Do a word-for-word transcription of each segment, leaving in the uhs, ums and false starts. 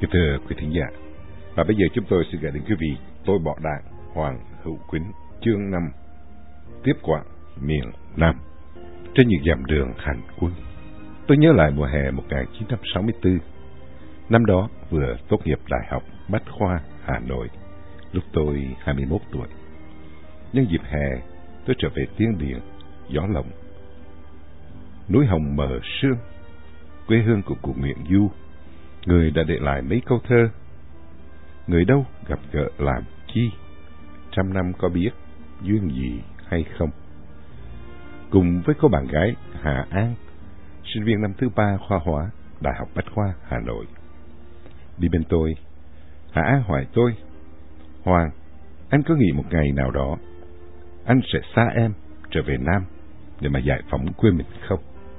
Kính thưa quý thính giả, và bây giờ chúng tôi xin gửi đến quý vị Tôi Bỏ Đạn Hoàng Hữu Quýnh chương năm Tiếp Quạng Miền Nam. Trên những dặm đường hành quân, tôi nhớ lại mùa hè một nghìn chín trăm sáu mươi tư. Năm đó vừa tốt nghiệp Đại học Bách Khoa Hà Nội, lúc tôi hai mươi mốt tuổi. Nhân dịp hè, tôi trở về Tiên Điền, gió lộng, núi hồng mờ sương, quê hương của cụ Nguyễn Du, người đã để lại mấy câu thơ: người đâu gặp gỡ làm chi, trăm năm có biết duyên gì hay không. Cùng với cô bạn gái Hà An, sinh viên năm thứ ba khoa hóa Đại học Bách Khoa Hà Nội. Đi bên tôi, Hà An hỏi tôi: Hoàng, anh có nghĩ một ngày nào đó anh sẽ xa em trở về Nam để mà giải phóng quê mình không?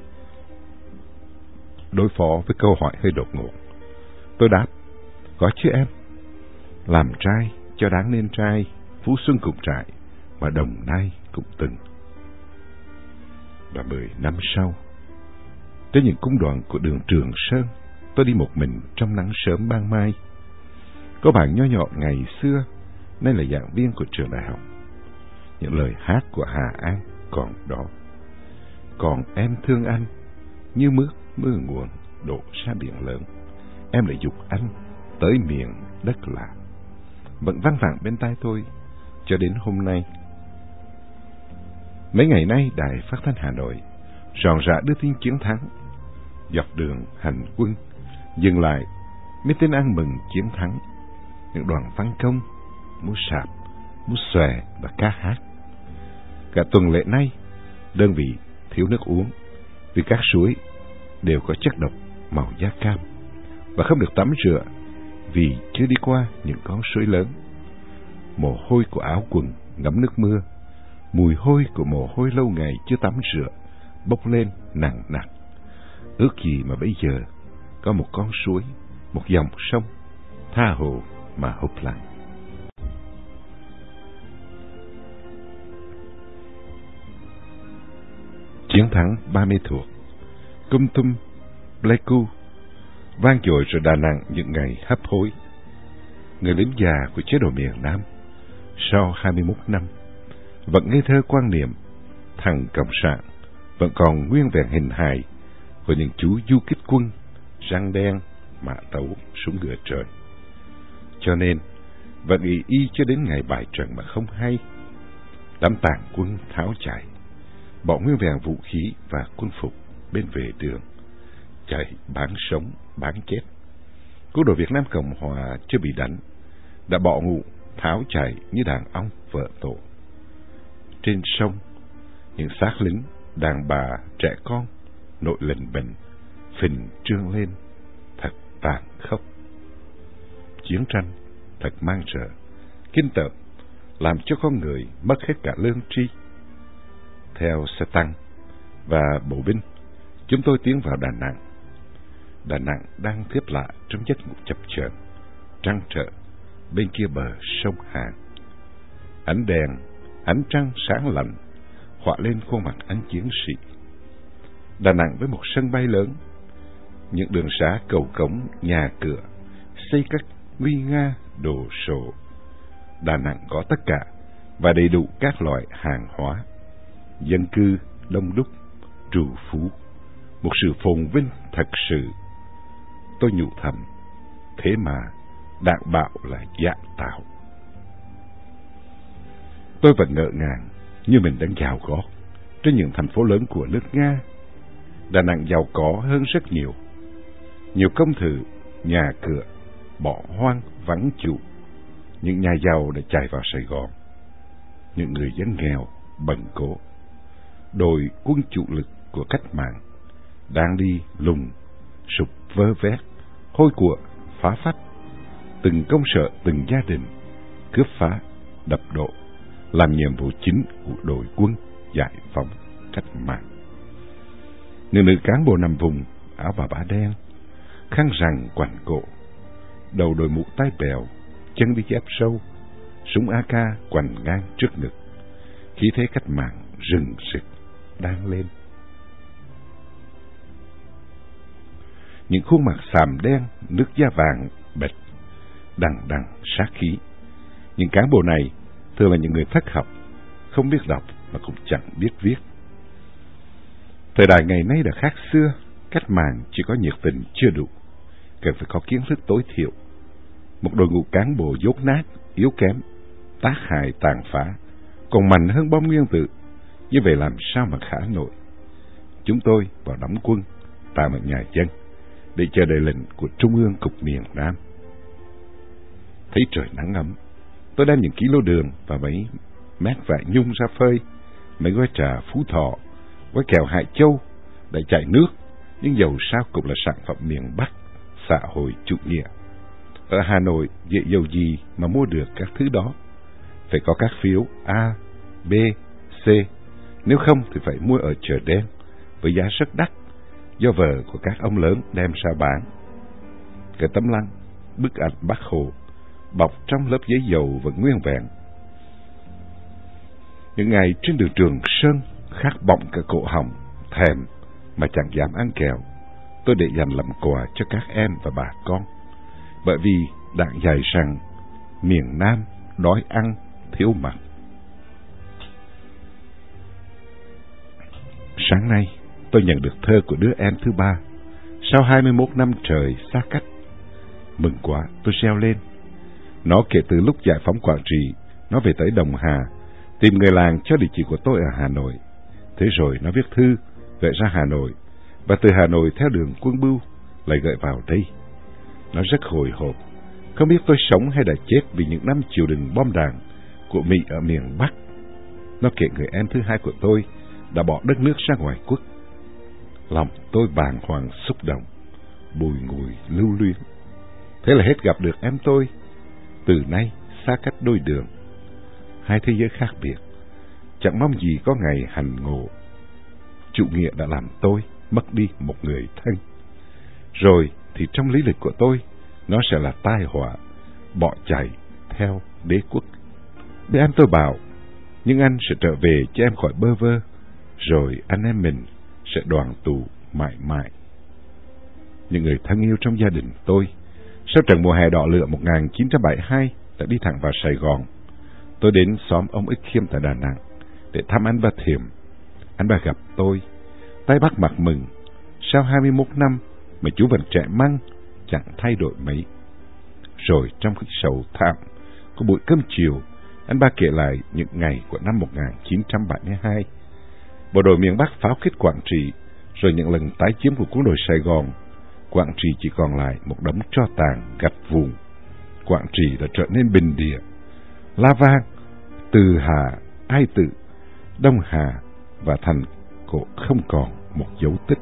Đối phó với câu hỏi hơi đột ngột, tôi đáp: có chứ em. Làm trai cho đáng nên trai, Phú Xuân cũng trải, mà Đồng Nai cũng từng. Và mười năm sau, trên những cung đoạn của đường Trường Sơn, tôi đi một mình trong nắng sớm ban mai. Có bạn nho nhỏ ngày xưa, nay là giảng viên của trường đại học. Những lời hát của Hà An còn đó: còn em thương anh như mưa mưa nguồn đổ ra biển lớn, em lại dục anh tới miền đất lạ, vẫn vang vẳng bên tai tôi cho đến hôm nay. Mấy ngày nay, Đài Phát thanh Hà Nội ròn rã đưa tin chiến thắng. Dọc đường hành quân dừng lại mấy tên ăn mừng chiến thắng, những đoàn văn công múa sạp, múa xòe và ca hát. Cả tuần lễ nay, đơn vị thiếu nước uống vì các suối đều có chất độc màu da cam, và không được tắm rửa vì chưa đi qua những con suối lớn. Mồ hôi của áo quần ngấm nước mưa, mùi hôi của mồ hôi lâu ngày chưa tắm rửa bốc lên nặng nặng. Ước gì mà bây giờ có một con suối, một dòng sông tha hồ mà hút lại. Chiến thắng ba mươi thuộc, Cum Tum, Pleiku vang dội rồi Đà Nẵng những ngày hấp hối. Người lính già của chế độ miền Nam sau hai mươi mốt năm vẫn ngây thơ quan niệm thằng cộng sản vẫn còn nguyên vẹn hình hài của những chú du kích quân răng đen mã tấu súng ngựa trời. Cho nên vẫn ý y cho đến ngày bại trận mà không hay. Đám tàn quân tháo chạy, bỏ nguyên vẹn vũ khí và quân phục bên vệ đường, chạy bán sống bán chết. Quân đội Việt Nam Cộng Hòa chưa bị đánh đã bỏ ngụ tháo chạy như đàn ong vợ tổ. Trên sông, những xác lính, đàn bà, trẻ con nội lình bình phình trương lên, thật tàn khốc. Chiến tranh thật mang rợ, kinh tởm, làm cho con người mất hết cả lương tri. Theo xe tăng và bộ binh, chúng tôi tiến vào Đà Nẵng. Đà Nẵng đang thiếp lạ trong giấc ngủ chập chờn, trăng trở bên kia bờ sông Hàn. Ánh đèn, ánh trăng sáng lạnh họa lên khuôn mặt anh chiến sĩ. Đà Nẵng với một sân bay lớn, những đường xá cầu cống, nhà cửa xây cất nguy nga đồ sộ. Đà Nẵng có tất cả và đầy đủ các loại hàng hóa, dân cư đông đúc, trù phú, một sự phồn vinh thật sự. Tôi nhủ thầm, thế mà đạn bạo là giả tạo. Tôi vẫn ngỡ ngàng như mình đang dạo gót trên những thành phố lớn của nước Nga. Đà Nẵng giàu có hơn rất nhiều. Nhiều công thự, nhà cửa bỏ hoang vắng chủ. Những nhà giàu đã chạy vào Sài Gòn. Những người dân nghèo, bần cổ, đội quân chủ lực của cách mạng đang đi lùng sụp vơ vét, hôi của phá phách. Từng công sở, từng gia đình cướp phá, đập độ, làm nhiệm vụ chính của đội quân giải phóng cách mạng. Người nữ cán bộ nằm vùng, áo bà bả đen, khăn rằn quàng cổ, đầu đội mũ tai bèo, chân đi dép sâu, súng a ca quằn ngang trước ngực. Khí thế cách mạng rừng rực đang lên. Những khuôn mặt xàm đen, nước da vàng mệt, đằng đằng sát khí. Những cán bộ này thường là những người thất học, không biết đọc mà cũng chẳng biết viết. Thời đại ngày nay đã khác xưa, cách mạng chỉ có nhiệt tình chưa đủ, cần phải có kiến thức tối thiểu. Một đội ngũ cán bộ dốt nát, yếu kém, tác hại tàn phá, còn mạnh hơn bom nguyên tử, như vậy làm sao mà khả nổi. Chúng tôi vào đóng quân tại một nhà dân để chờ đợi lệnh của Trung ương Cục miền Nam. Thấy trời nắng ấm, tôi đem những ký lô đường và mấy mét vải nhung ra phơi, mấy gói trà Phú Thọ, gói kẹo Hải Châu để chạy nước, nhưng dầu sao cũng là sản phẩm miền Bắc, xã hội chủ nghĩa. Ở Hà Nội dễ dầu gì mà mua được các thứ đó, phải có các phiếu A, B, C, nếu không thì phải mua ở chợ đen với giá rất đắt, do vợ của các ông lớn đem ra bán. Cái tấm lăng, bức ảnh Bác Hồ bọc trong lớp giấy dầu vẫn nguyên vẹn. Những ngày trên đường Trường Sơn khát bỏng cả cổ họng, thèm mà chẳng dám ăn kẹo, tôi để dành làm quà cho các em và bà con, bởi vì đạn dạy rằng miền Nam đói ăn thiếu mặc. Sáng nay tôi nhận được thơ của đứa em thứ ba sau hai mươi mốt năm trời xa cách. Mừng quá, tôi reo lên. Nó kể từ lúc giải phóng Quảng Trị, nó về tới Đồng Hà, tìm người làng cho địa chỉ của tôi ở Hà Nội. Thế rồi nó viết thư gửi ra Hà Nội, và từ Hà Nội theo đường Quân Bưu lại gửi vào đây. Nó rất hồi hộp, không biết tôi sống hay đã chết vì những năm triều đình bom đạn của Mỹ ở miền Bắc. Nó kể người em thứ hai của tôi đã bỏ đất nước ra ngoài quốc. Lòng tôi bàng hoàng xúc động, bùi ngùi lưu luyến. Thế là hết gặp được em tôi. Từ nay xa cách đôi đường, hai thế giới khác biệt, chẳng mong gì có ngày hành ngộ. Chủ nghĩa đã làm tôi mất đi một người thân. Rồi thì trong lý lịch của tôi, nó sẽ là tai họa, bỏ chạy theo đế quốc. Để em tôi bảo, nhưng anh sẽ trở về cho em khỏi bơ vơ, rồi anh em mình sẽ đoàn tụ mãi mãi. Những người thân yêu trong gia đình tôi, sau trận mùa hè đỏ lửa một nghìn chín trăm bảy mươi hai đã đi thẳng vào Sài Gòn. Tôi đến xóm ông Ích Khiêm tại Đà Nẵng để thăm anh ba Thiểm. Anh ba gặp tôi, tay bắt mặt mừng. Sau hai mươi mốt năm mà chú vẫn trẻ măng, chẳng thay đổi mấy. Rồi trong cái sầu thảm của buổi cơm chiều, anh ba kể lại những ngày của năm một nghìn chín trăm bảy mươi hai. Bộ đội miền Bắc pháo kích Quảng Trị, rồi những lần tái chiếm của quân đội Sài Gòn. Quảng Trị chỉ còn lại một đống tro tàn gạch vụn. Quảng Trị đã trở nên bình địa. La Vang, Từ Hà, Ai Tự, Đông Hà và thành cổ không còn một dấu tích.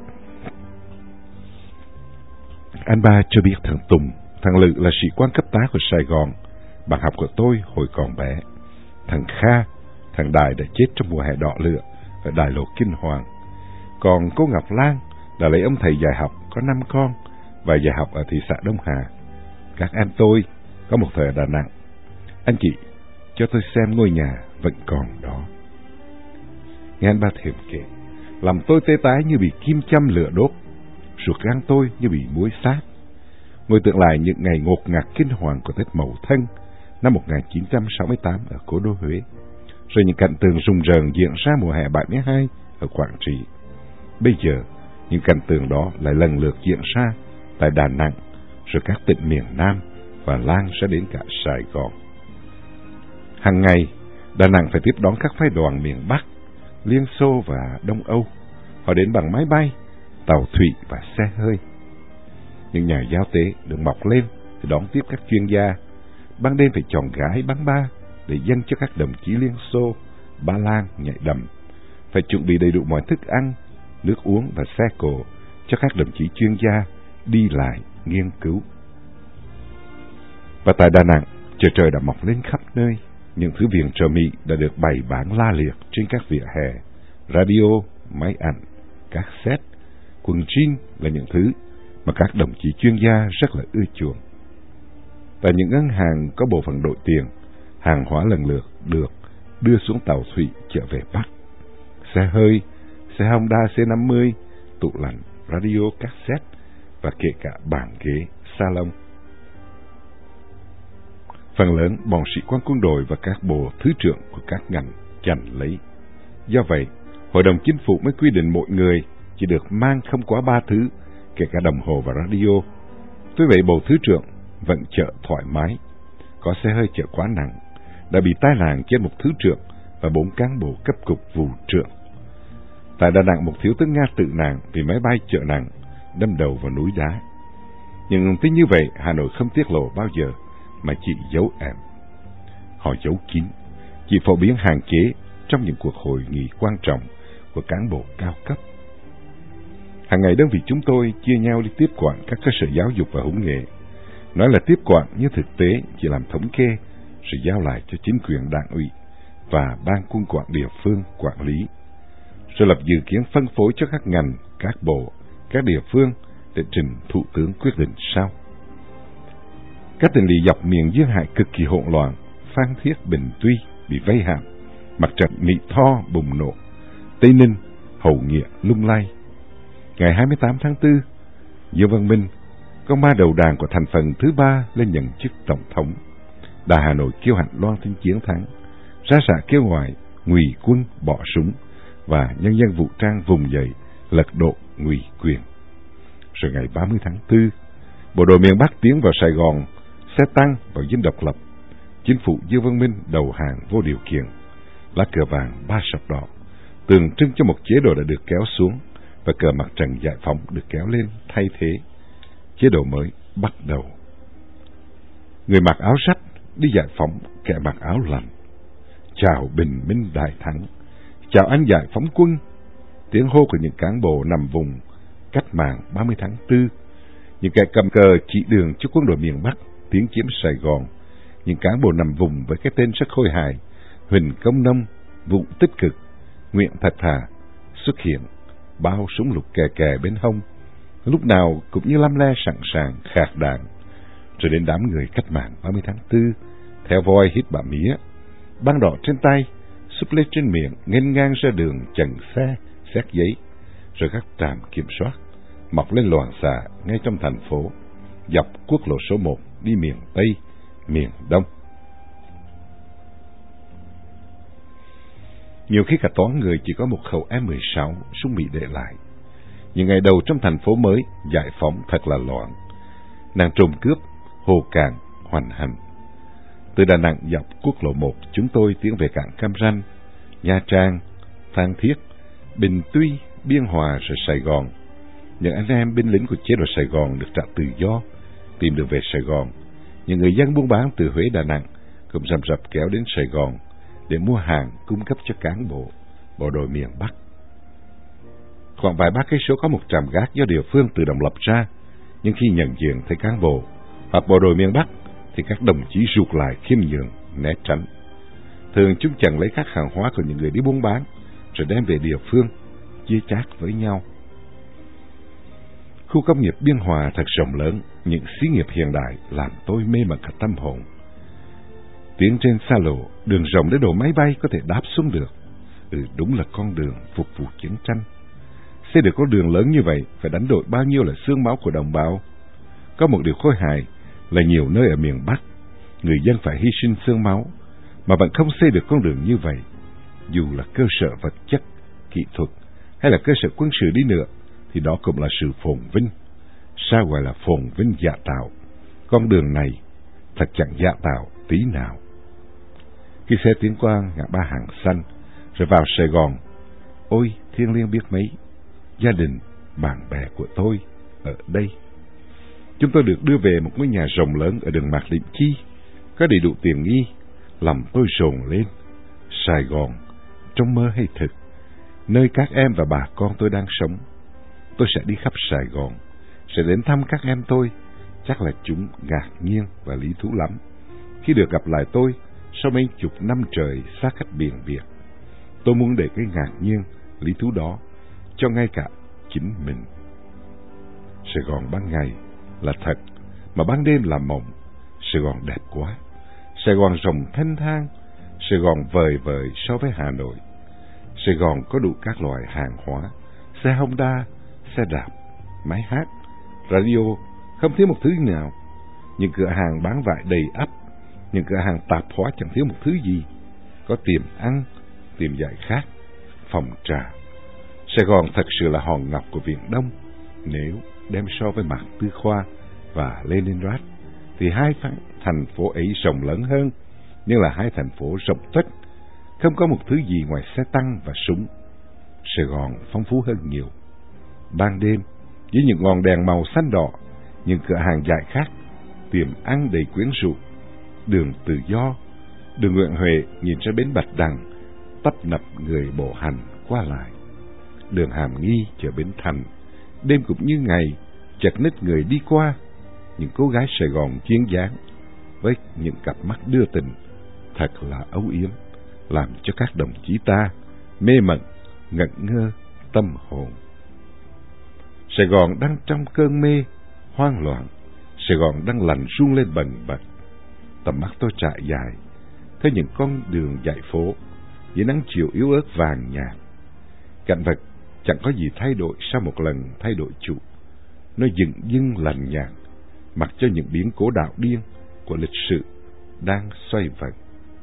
Anh ba cho biết thằng Tùng, thằng Lự là sĩ quan cấp tá của Sài Gòn, bạn học của tôi hồi còn bé. Thằng Kha, thằng Đại đã chết trong mùa hè đỏ lửa ở Đại lộ Kinh Hoàng. Còn cô Ngọc Lan là lấy ông thầy dạy học có năm con và dạy học ở thị xã Đông Hà. Các em tôi có một thời ở Đà Nẵng. Anh chị cho tôi xem ngôi nhà vẫn còn đó. Nghe anh ba Thiểm kể, làm tôi tê tái như bị kim châm lửa đốt, ruột gan tôi như bị muối sát. Ngồi tưởng lại những ngày ngột ngạt kinh hoàng của Tết Mậu Thân năm một nghìn chín trăm sáu mươi tám ở cố đô Huế, rồi những cảnh tượng rùng rợn diễn ra mùa hè bảy mươi hai ở Quảng Trị. Bây giờ, những cảnh tượng đó lại lần lượt diễn ra tại Đà Nẵng, rồi các tỉnh miền Nam và lan ra đến cả Sài Gòn. Hàng ngày, Đà Nẵng phải tiếp đón các phái đoàn miền Bắc, Liên Xô và Đông Âu. Họ đến bằng máy bay, tàu thủy và xe hơi. Những nhà giao tế được mọc lên để đón tiếp các chuyên gia. Ban đêm phải chọn gái bắn ba để dâng cho các đồng chí Liên Xô, Ba Lan nhảy đầm. Phải chuẩn bị đầy đủ mọi thức ăn, nước uống và xe cộ cho các đồng chí chuyên gia đi lại nghiên cứu. Và tại Đà Nẵng, trời trời đã mọc lên khắp nơi. Những thứ viện trợ Mỹ đã được bày bán la liệt trên các vỉa hè. Radio, máy ảnh, cassette, quần jean là những thứ mà các đồng chí chuyên gia rất là ưa chuộng. Tại những ngân hàng có bộ phận đổi tiền, hàng hóa lần lượt được đưa xuống tàu thủy trở về Bắc. Xe hơi, xe Honda C năm mươi, tủ lạnh, radio, cassette và kể cả bàn ghế, salon. Phần lớn bọn sĩ quan quân đội và các bộ thứ trưởng của các ngành giành lấy. Do vậy, Hội đồng Chính phủ mới quy định mỗi người chỉ được mang không quá ba thứ, kể cả đồng hồ và radio. Tuy vậy, bộ thứ trưởng vẫn chở thoải mái. Có xe hơi chở quá nặng, đã bị tai nạn trên một thứ trưởng và bốn cán bộ cấp cục vụ trưởng. Tại Đà Nẵng, một thiếu tướng Nga tự nạn vì máy bay chở nặng đâm đầu vào núi đá. Nhưng tuy như vậy, Hà Nội không tiết lộ bao giờ, mà chỉ giấu em. Họ giấu kín, chỉ phổ biến hạn chế trong những cuộc hội nghị quan trọng của cán bộ cao cấp. Hàng ngày đơn vị chúng tôi chia nhau đi tiếp quản các cơ sở giáo dục và huấn nghệ. Nói là tiếp quản nhưng thực tế chỉ làm thống kê rồi giao lại cho chính quyền đảng ủy và ban quân quản địa phương quản lý, rồi lập dự kiến phân phối cho các ngành, các bộ, các địa phương để trình Thủ tướng quyết định sau. Các tỉnh lỵ dọc miền Duyên Hải cực kỳ hỗn loạn, Phan Thiết, Bình Tuy bị vây hãm, mặt trận Mỹ Tho bùng nổ, Tây Ninh, Hậu Nghĩa lung lay. Ngày hai mươi tám tháng tư, Dương Văn Minh, con ma đầu đàn của thành phần thứ ba lên nhận chức tổng thống. Đà Hà Nội kêu hãnh loan tin chiến thắng, ra xạ kêu gọi ngụy quân bỏ súng và nhân dân vũ trang vùng dậy lật đổ ngụy quyền. Rồi ngày ba mươi tháng tư, bộ đội miền Bắc tiến vào Sài Gòn, xe tăng vào dinh độc lập. Chính phủ Dương Văn Minh đầu hàng vô điều kiện, lá cờ vàng ba sọc đỏ, tượng trưng cho một chế độ đã được kéo xuống, và cờ mặt trận giải phóng được kéo lên thay thế. Chế độ mới bắt đầu. Người mặc áo rách đi giải phóng, kẻ mặc áo lành. Chào bình minh đại thắng, chào anh giải phóng quân. Tiếng hô của những cán bộ nằm vùng cách mạng ba mươi tháng tư, những kẻ cầm cờ chỉ đường cho quân đội miền Bắc tiến chiếm Sài Gòn. Những cán bộ nằm vùng với cái tên rất khôi hài: Huỳnh Công Nông, Vũ Tích Cực, Nguyễn Thạch Hà xuất hiện, bao súng lục kè kè bên hông, lúc nào cũng như lăm le sẵn sàng khạc đạn. Rồi đến đám người cách mạng ba mươi tháng tư, theo voi hít bả mía, băng đỏ trên tay, súp lê trên miệng, nghênh ngang ra đường chặn xe, xét giấy. Rồi các trạm kiểm soát mọc lên loạn xạ ngay trong thành phố, dọc quốc lộ số một đi miền Tây, miền Đông. Nhiều khi cả toán người chỉ có một khẩu M mười sáu súng Mỹ để lại. Những ngày đầu trong thành phố mới giải phóng thật là loạn, nàng trộm cướp, hồ cạn, hoành hành. Từ Đà Nẵng dọc quốc lộ một, chúng tôi tiến về cảng Cam Ranh, Nha Trang, Phan Thiết, Bình Tuy, Biên Hòa rồi Sài Gòn. Những anh em binh lính của chế độ Sài Gòn được trả tự do, tìm được về Sài Gòn. Những người dân buôn bán từ Huế, Đà Nẵng cũng rầm rập kéo đến Sài Gòn để mua hàng cung cấp cho cán bộ, bộ đội miền Bắc. Khoảng vài ba cây số có một trạm gác do địa phương tự động lập ra, nhưng khi nhận diện thấy cán bộ hoặc bộ đội miền Bắc thì các đồng chí rụt lại khiêm nhường, né tránh. Thường chúng chặn lấy các hàng hóa của những người đi buôn bán rồi đem về địa phương chia chác với nhau. Khu công nghiệp Biên Hòa thật rộng lớn, những xí nghiệp hiện đại làm tôi mê mẩn cả tâm hồn. Tiến trên xa lộ, đường rộng để đổ máy bay có thể đáp xuống được. Ừ, đúng là con đường phục vụ chiến tranh. Xây được con đường lớn như vậy phải đánh đổi bao nhiêu là xương máu của đồng bào. Có một điều khôi hài là nhiều nơi ở miền Bắc, người dân phải hy sinh xương máu mà vẫn không xây được con đường như vậy. Dù là cơ sở vật chất, kỹ thuật hay là cơ sở quân sự đi nữa thì đó cũng là sự phồn vinh. Sao gọi là phồn vinh dạ tạo? Con đường này thật chẳng dạ tạo tí nào. Khi xe tiến qua ngã ba Hàng Xanh rồi vào Sài Gòn, ôi thiêng liêng biết mấy, gia đình, bạn bè của tôi ở đây. Chúng tôi được đưa về một ngôi nhà rộng lớn ở đường Mạc Liễu Chi, có đầy đủ tiện nghi. Lòng tôi rồn lên. Sài Gòn, trong mơ hay thực, nơi các em và bà con tôi đang sống. Tôi sẽ đi khắp Sài Gòn, sẽ đến thăm các em tôi. Chắc là chúng ngạc nhiên và lý thú lắm khi được gặp lại tôi sau mấy chục năm trời xa cách biển Việt. Tôi muốn để cái ngạc nhiên, lý thú đó cho ngay cả chính mình. Sài Gòn ban ngày là thật, mà ban đêm là mộng. Sài Gòn đẹp quá. Sài Gòn rộng thanh thang. Sài Gòn vời vợi so với Hà Nội. Sài Gòn có đủ các loại hàng hóa: xe Honda, xe đạp, máy hát, radio, không thiếu một thứ nào. Những cửa hàng bán vải đầy ắp, những cửa hàng tạp hóa chẳng thiếu một thứ gì. Có tiệm ăn, tiệm giải khát, phòng trà. Sài Gòn thật sự là hòn ngọc của Viễn Đông. Nếu đem so với Mạc Tư Khoa và Leningrad, thì hai thành phố ấy rộng lớn hơn, nhưng là hai thành phố rộng tuếch, không có một thứ gì ngoài xe tăng và súng. Sài Gòn phong phú hơn nhiều. Ban đêm, với những ngọn đèn màu xanh đỏ, những cửa hàng giải khát, tiệm ăn đầy quyến rũ, đường Tự Do, đường Nguyễn Huệ nhìn ra bến Bạch Đằng, tấp nập người bộ hành qua lại. Đường Hàm Nghi chợ Bến Thành, đêm cũng như ngày, chật ních người đi qua. Những cô gái Sài Gòn duyên dáng với những cặp mắt đưa tình, thật là âu yếm, làm cho các đồng chí ta mê mẩn, ngẩn ngơ tâm hồn. Sài Gòn đang trong cơn mê hoang loạn, Sài Gòn đang lạnh run lên bần bật. Tầm mắt tôi trải dài theo những con đường dải phố dưới nắng chiều yếu ớt vàng nhạt. Cảnh vật chẳng có gì thay đổi sau một lần thay đổi chủ. Nó dừng dưng lạnh nhạt, mặc cho những biến cố đạo điên của lịch sử đang xoay vần.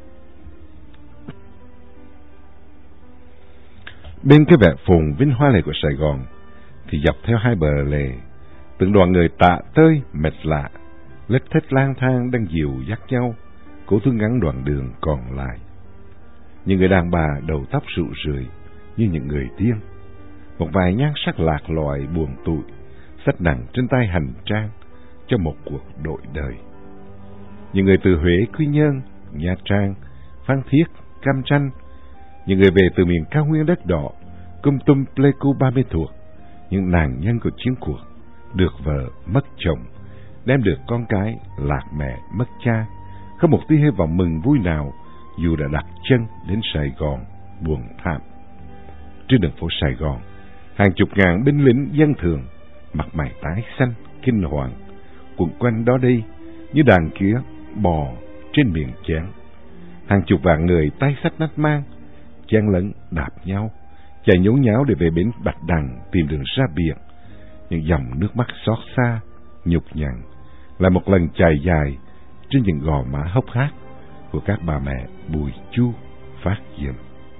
Bên cái vẻ phồn vinh hoa lệ của Sài Gòn, thì dọc theo hai bờ lề, từng đoàn người tạ tơi mệt lạ, lết thết lang thang đang dìu dắt nhau, cố thu ngắn đoạn đường còn lại. Những người đàn bà đầu tóc rủ rượi như những người điên, một vài nhan sắc lạc loài buồn tủi, xách nặng trên tay hành trang cho một cuộc đổi đời. Những người từ Huế, Quy Nhơn, Nha Trang, Phan Thiết, Cam Ranh, những người về từ miền cao nguyên đất đỏ, Kon Tum, Pleiku, Ba Mê Thuột, những nạn nhân của chiến cuộc, được vợ mất chồng, đem được con cái lạc mẹ mất cha, không một tia hy vọng mừng vui nào dù đã đặt chân đến Sài Gòn buồn thảm. Trên đường phố Sài Gòn, hàng chục ngàn binh lính dân thường, mặt mày tái xanh, kinh hoàng, quẩn quanh đó đây như đàn kia bò trên miệng chén. Hàng chục vạn người tay xách nách mang, chen lấn đạp nhau, chạy nhốn nháo để về bến Bạch Đằng tìm đường ra biển. Những dòng nước mắt xót xa, nhục nhằn, là một lần chài dài trên những gò má hốc hác của các bà mẹ Bùi Chu, Phát Diệm.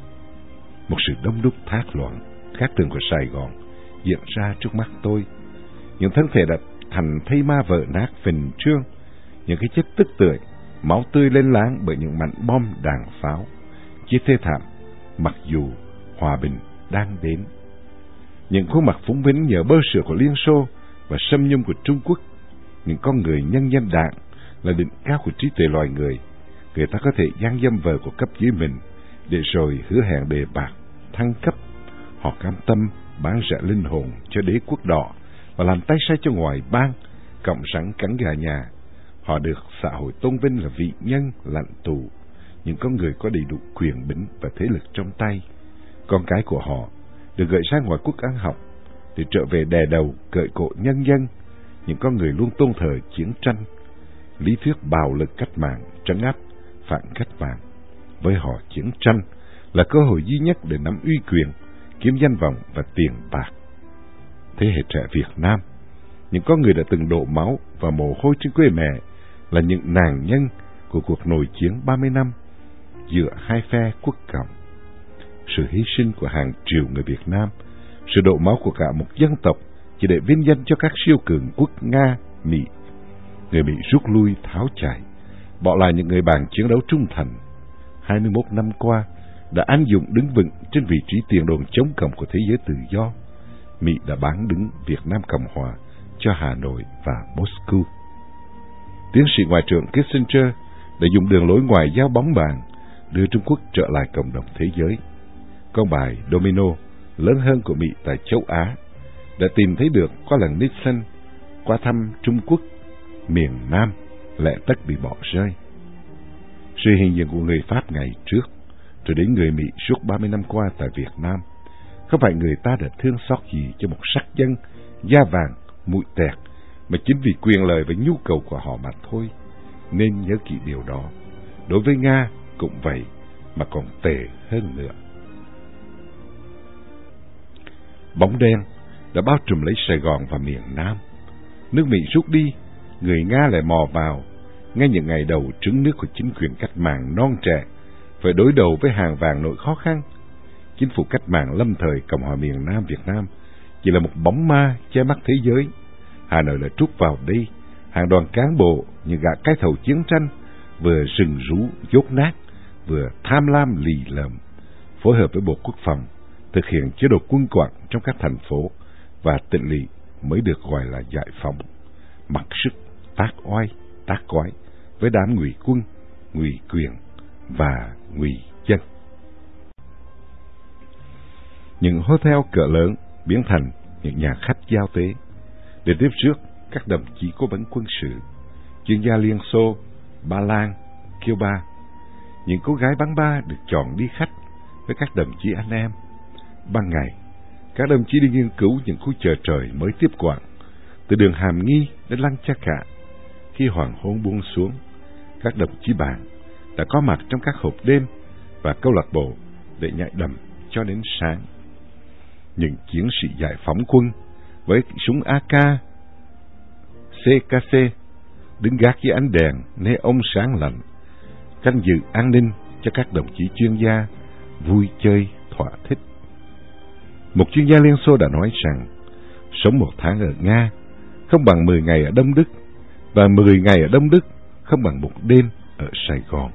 Một sự đông đúc thác loạn khác thường của Sài Gòn diễn ra trước mắt tôi. Những thân thể đã thành thây ma vỡ nát phình trương, những cái chết tức tưởi, máu tươi lên láng bởi những mảnh bom đạn pháo, chết thê thảm, mặc dù hòa bình đang đến. Những khuôn mặt phúng vính nhờ bơ sữa của Liên Xô và xâm nhung của Trung Quốc, những con người nhân danh đạn là đỉnh cao của trí tuệ loài người. Người ta có thể gian dâm vợ của cấp dưới mình, để rồi hứa hẹn đề bạc, thăng cấp. Họ cam tâm bán rẻ linh hồn cho đế quốc đỏ và làm tay sai cho ngoại bang, cộng sản cắn gà nhà. Họ được xã hội tôn vinh là vị nhân, lãnh tụ, những con người có đầy đủ quyền bính và thế lực trong tay. Con cái của họ được gửi sang ngoại quốc ăn học để trở về đè đầu cởi cổ nhân dân, những con người luôn tôn thờ chiến tranh, lý thuyết bạo lực cách mạng, trấn áp phản cách mạng. Với họ, chiến tranh là cơ hội duy nhất để nắm uy quyền, kiếm danh vọng và tiền bạc. Thế hệ trẻ Việt Nam, những con người đã từng đổ máu và mồ hôi trên quê mẹ, là những nạn nhân của cuộc nội chiến ba mươi năm giữa hai phe quốc cộng. Sự hy sinh của hàng triệu người Việt Nam, sự đổ máu của cả một dân tộc chỉ để vinh danh cho các siêu cường quốc Nga, Mỹ. Người Mỹ rút lui tháo chạy, bỏ lại những người bạn chiến đấu trung thành. hai mươi mốt năm qua đã anh dũng đứng vững trên vị trí tiền đồn chống cộng của thế giới tự do. Mỹ đã bán đứng Việt Nam Cộng Hòa cho Hà Nội và Moscow. Tiến sĩ Ngoại trưởng Kissinger đã dùng đường lối ngoại giao bóng bàn đưa Trung Quốc trở lại cộng đồng thế giới. Con bài domino lớn hơn của Mỹ tại châu Á đã tìm thấy được qua lần Nixon qua thăm Trung Quốc, miền Nam lẽ tất bị bỏ rơi. Sự hiện diện của người Pháp ngày trước, rồi đến người Mỹ suốt ba mươi năm qua tại Việt Nam, không phải người ta đã thương xót gì cho một sắc dân da vàng, mũi tẹt, mà chính vì quyền lợi và nhu cầu của họ mà thôi. Nên nhớ kỹ điều đó. Đối với Nga cũng vậy, mà còn tệ hơn nữa. Bóng đen đã bao trùm lấy Sài Gòn và miền Nam. Nước Mỹ rút đi, người Nga lại mò vào, ngay những ngày đầu trứng nước của chính quyền cách mạng non trẻ, phải đối đầu với hàng vàng nỗi khó khăn. Chính phủ cách mạng lâm thời Cộng hòa miền Nam Việt Nam chỉ là một bóng ma che mắt thế giới. Hà Nội đã trút vào đây hàng đoàn cán bộ như gã cái thầu chiến tranh, vừa rừng rú dốt nát, vừa tham lam lì lợm, phối hợp với Bộ Quốc phòng thực hiện chế độ quân quản trong các thành phố, và tỉnh lỵ mới được gọi là giải phóng. Mặc sức tác oai tác quái với đám ngụy quân, ngụy quyền và ngụy dân. Những hotel cỡ lớn biến thành những nhà khách giao tế để tiếp rước các đồng chí cố vấn quân sự, chuyên gia Liên Xô, Ba Lan, Cuba. Những cô gái bán ba được chọn đi khách với các đồng chí anh em. Ban ngày, các đồng chí đi nghiên cứu những khu chợ trời mới tiếp quản, từ đường Hàm Nghi đến Lăng Cha Cả. Khi hoàng hôn buông xuống, các đồng chí bạn đã có mặt trong các hộp đêm và câu lạc bộ để nhảy đầm cho đến sáng. Những chiến sĩ giải phóng quân với súng a ca, xê ca xê đứng gác dưới ánh đèn nê ông sáng lạnh, canh giữ an ninh cho các đồng chí chuyên gia vui chơi thỏa thích. Một chuyên gia Liên Xô đã nói rằng sống một tháng ở Nga không bằng mười ngày ở Đông Đức, và mười ngày ở Đông Đức không bằng một đêm ở Sài Gòn.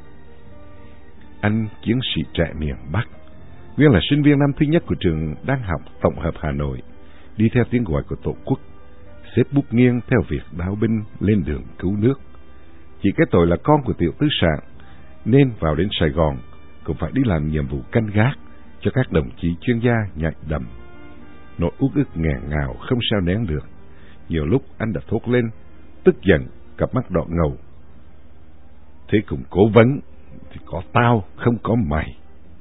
Anh chiến sĩ trẻ miền Bắc, nguyên là sinh viên năm thứ nhất của trường đang học tổng hợp Hà Nội, đi theo tiếng gọi của Tổ quốc, xếp bút nghiêng theo việc đáo binh lên đường cứu nước. Chỉ cái tội là con của tiểu tứ sạn, nên vào đến Sài Gòn cũng phải đi làm nhiệm vụ canh gác cho các đồng chí chuyên gia nhạy đầm. Nỗi uất ức nghẹn ngào không sao nén được. Nhiều lúc anh đã thốt lên, tức giận, cặp mắt đỏ ngầu. Thế cùng cố vấn thì có tao, không có mày.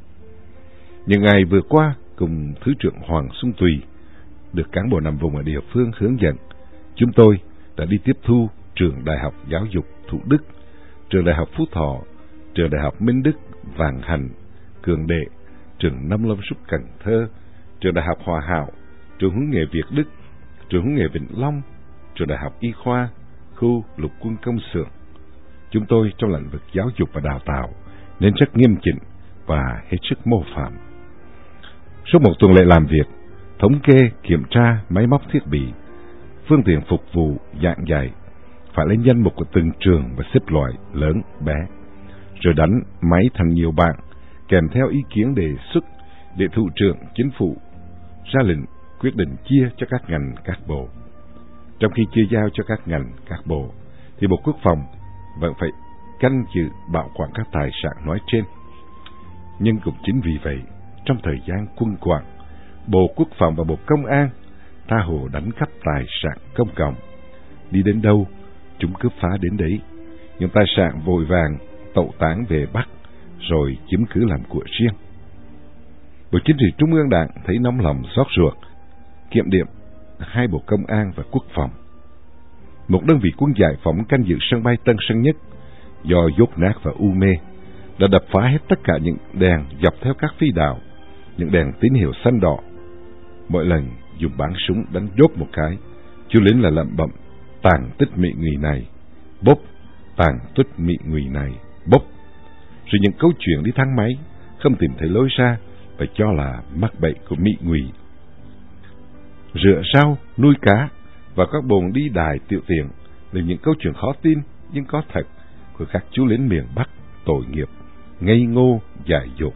Những ngày vừa qua, cùng Thứ trưởng Hoàng Xuân Tùy, được cán bộ nằm vùng ở địa phương hướng dẫn, chúng tôi đã đi tiếp thu trường Đại học Giáo dục Thủ Đức, trường Đại học Phú Thọ, trường Đại học Minh Đức, Vạn Hạnh, Cường Đệ, trường Nông Lâm Súc Cần Thơ, trường Đại học Hòa Hảo, trường huấn nghệ Việt Đức, trường huấn nghệ Vĩnh Long, trường Đại học Y Khoa, khu Lục quân công xưởng. Chúng tôi trong lĩnh vực giáo dục và đào tạo nên rất nghiêm chỉnh và hết sức mô phạm. Suốt một tuần lễ làm việc, thống kê, kiểm tra máy móc thiết bị, phương tiện phục vụ, giảng dạy, phải lên danh mục của từng trường và xếp loại lớn, bé, rồi đánh máy thành nhiều bảng, kèm theo ý kiến đề xuất để thủ trưởng chính phủ ra lệnh quyết định chia cho các ngành, các bộ. Trong khi chia giao cho các ngành, các bộ, thì Bộ Quốc phòng vẫn phải canh giữ bảo quản các tài sản nói trên. Nhưng cũng chính vì vậy, trong thời gian quân quản, Bộ Quốc phòng và Bộ Công an tha hồ đánh cắp tài sản công cộng. Đi đến đâu, chúng cướp phá đến đấy. Những tài sản vội vàng tẩu tán về Bắc, rồi chiếm cứ làm của riêng. Bộ Chính trị Trung ương Đảng thấy nóng lòng xót ruột, kiểm điểm hai Bộ Công an và Quốc phòng. Một đơn vị quân giải phóng canh giữ sân bay Tân Sơn Nhất do dốt nát và u mê đã đập phá hết tất cả những đèn dọc theo các phi đạo, những đèn tín hiệu xanh đỏ. Mỗi lần dùng bắn súng đánh dốt một cái, chú lính là lẩm bẩm: tàn tích mị người này, bốp, tàn tích mị người này, bốp. Rồi những câu chuyện đi thang máy không tìm thấy lối ra và cho là mắc bệnh của mị ngụy. Rửa rau, nuôi cá và các bồn đi đài tiểu tiện là những câu chuyện khó tin nhưng có thật của các chú lính miền Bắc tội nghiệp, ngây ngô, dại dột.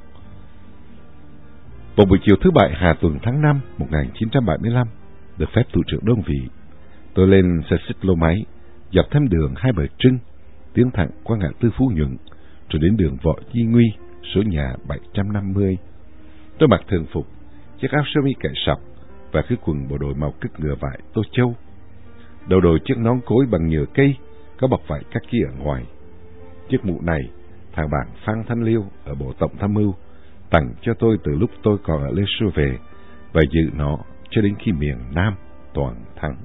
Vào buổi chiều thứ Bảy hạ tuần tháng năm một nghìn chín trăm bảy mươi lăm, được phép thủ trưởng đơn vị, tôi lên xe xích lô máy dọc theo đường Hai Bà Trưng, tiến thẳng qua ngã tư Phú Nhuận, rồi đến đường Võ Chi Nguy, số nhà bảy trăm năm mươi. Tôi mặc thường phục, chiếc áo sơ mi cởi sọc và cái quần bộ đội màu cứt ngựa vải Tô Châu. Đầu đội chiếc nón cối bằng nhựa cây, có bọc vải kaki ở ngoài. Chiếc mũ này, thằng bạn Phan Thanh Liêu ở Bộ Tổng Tham mưu tặng cho tôi từ lúc tôi còn ở Lê Xô về, và giữ nó cho đến khi miền Nam toàn thắng.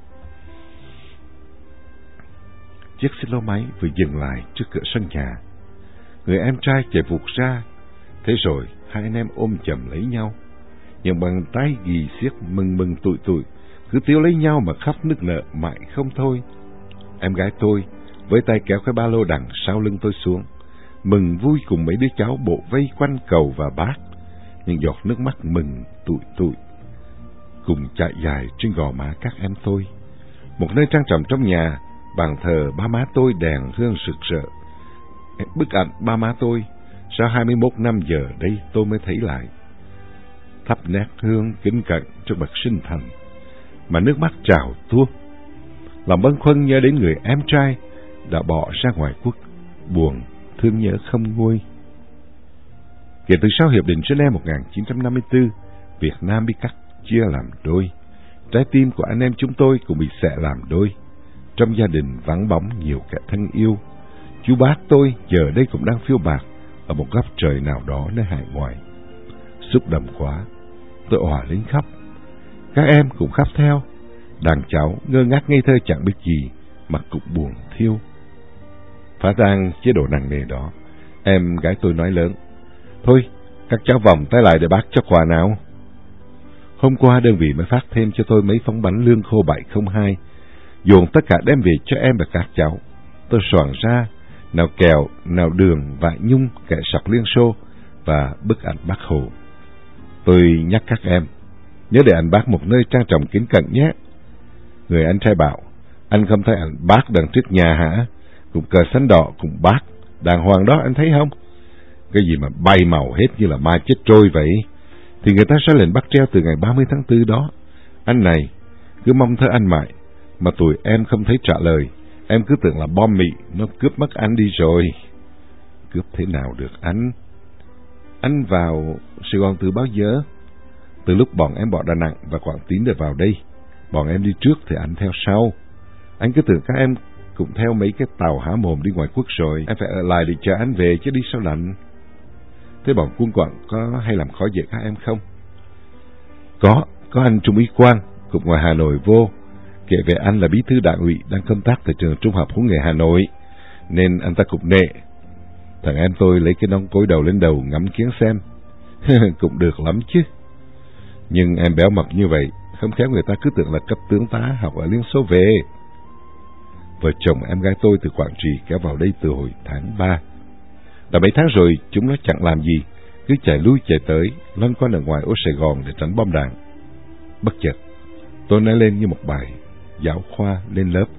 Chiếc xích lô máy vừa dừng lại trước cửa sân nhà. Người em trai chạy vụt ra, thế rồi hai anh em ôm chầm lấy nhau. Những bàn tay ghi xiết mừng mừng tụi tụi cứ tíu lấy nhau mà khóc nức nở mãi không thôi. Em gái tôi với tay kéo cái ba lô đằng sau lưng tôi xuống, mừng vui cùng mấy đứa cháu bộ vây quanh cầu và bát, những giọt nước mắt mừng tụi tụi cùng chạy dài trên gò má các em tôi. Một nơi trang trọng trong nhà, bàn thờ ba má tôi đèn hương rực rỡ. Bức ảnh ba má tôi sau hai mươi mốt năm giờ đây tôi mới thấy lại, thắp nét hương kính cận cho bậc sinh thành, mà nước mắt trào tuôn. Lòng bâng khuâng nhớ đến người em trai đã bỏ ra ngoài quốc, buồn thương nhớ không nguôi. Kể từ sau hiệp định Geneva một nghìn chín trăm năm mươi tư, Việt Nam bị cắt chia làm đôi. Trái tim của anh em chúng tôi cũng bị xẻ làm đôi. Trong gia đình vắng bóng nhiều kẻ thân yêu. Chú bác tôi giờ đây cũng đang phiêu bạt ở một góc trời nào đó nơi hải ngoại. Xúc động quá, tôi òa lên khóc. Các em cũng khóc theo. Đàn cháu ngơ ngác ngây thơ chẳng biết gì, mặt cũng buồn thiêu. Phá tan chế độ nặng nề đó, em gái tôi nói lớn: "Thôi, các cháu vòng tay lại để bác cho quà nào." Hôm qua đơn vị mới phát thêm cho tôi mấy phóng bánh lương khô bảy không hai, dồn tất cả đem về cho em và các cháu. Tôi soạn ra, nào kẹo, nào đường, vại nhung, kẻ sọc Liên Xô và bức ảnh Bác Hồ. Tôi nhắc các em, nhớ để ảnh bác một nơi trang trọng kính cận nhé. Người anh trai bảo: "Anh không thấy ảnh bác đằng trước nhà hả? Cùng cờ xanh đỏ, cùng bác, đàng hoàng đó anh thấy không? Cái gì mà bay màu hết như là ma chết trôi vậy? Thì người ta sẽ lệnh bắt treo từ ngày ba mươi tháng tư đó. Anh này, cứ mong thơ anh mãi, mà tụi em không thấy trả lời. Em cứ tưởng là bom mị, nó cướp mất anh đi rồi." Cướp thế nào được anh? Anh vào Sài Gòn từ bao giờ? Từ lúc bọn em bỏ Đà Nẵng và Quảng Tín để vào đây. Bọn em đi trước thì anh theo sau. Anh cứ tưởng các em cũng theo mấy cái tàu há mồm đi ngoài quốc rồi. Em phải ở lại để chờ anh về chứ đi sao lạnh. Thế bọn quân quận có hay làm khó dễ các em không? Có, có anh Trung úy Quang, cục ngoài Hà Nội vô, kể về anh là bí thư đảng ủy đang công tác tại trường Trung học Phú Nghệ Hà Nội, nên anh ta cũng nệ. Thằng em tôi lấy cái nón cối đầu lên đầu ngắm kiến xem. Cũng được lắm chứ. Nhưng em béo mập như vậy, không khéo người ta cứ tưởng là cấp tướng tá học ở Liên Xô về. Vợ chồng em gái tôi từ Quảng Trị kéo vào đây từ hồi tháng ba. Đã mấy tháng rồi chúng nó chẳng làm gì, cứ chạy lui chạy tới, loanh quanh ở ngoài ô Sài Gòn để tránh bom đạn. Bất chợt, tôi nói lên như một bài giáo khoa lên lớp.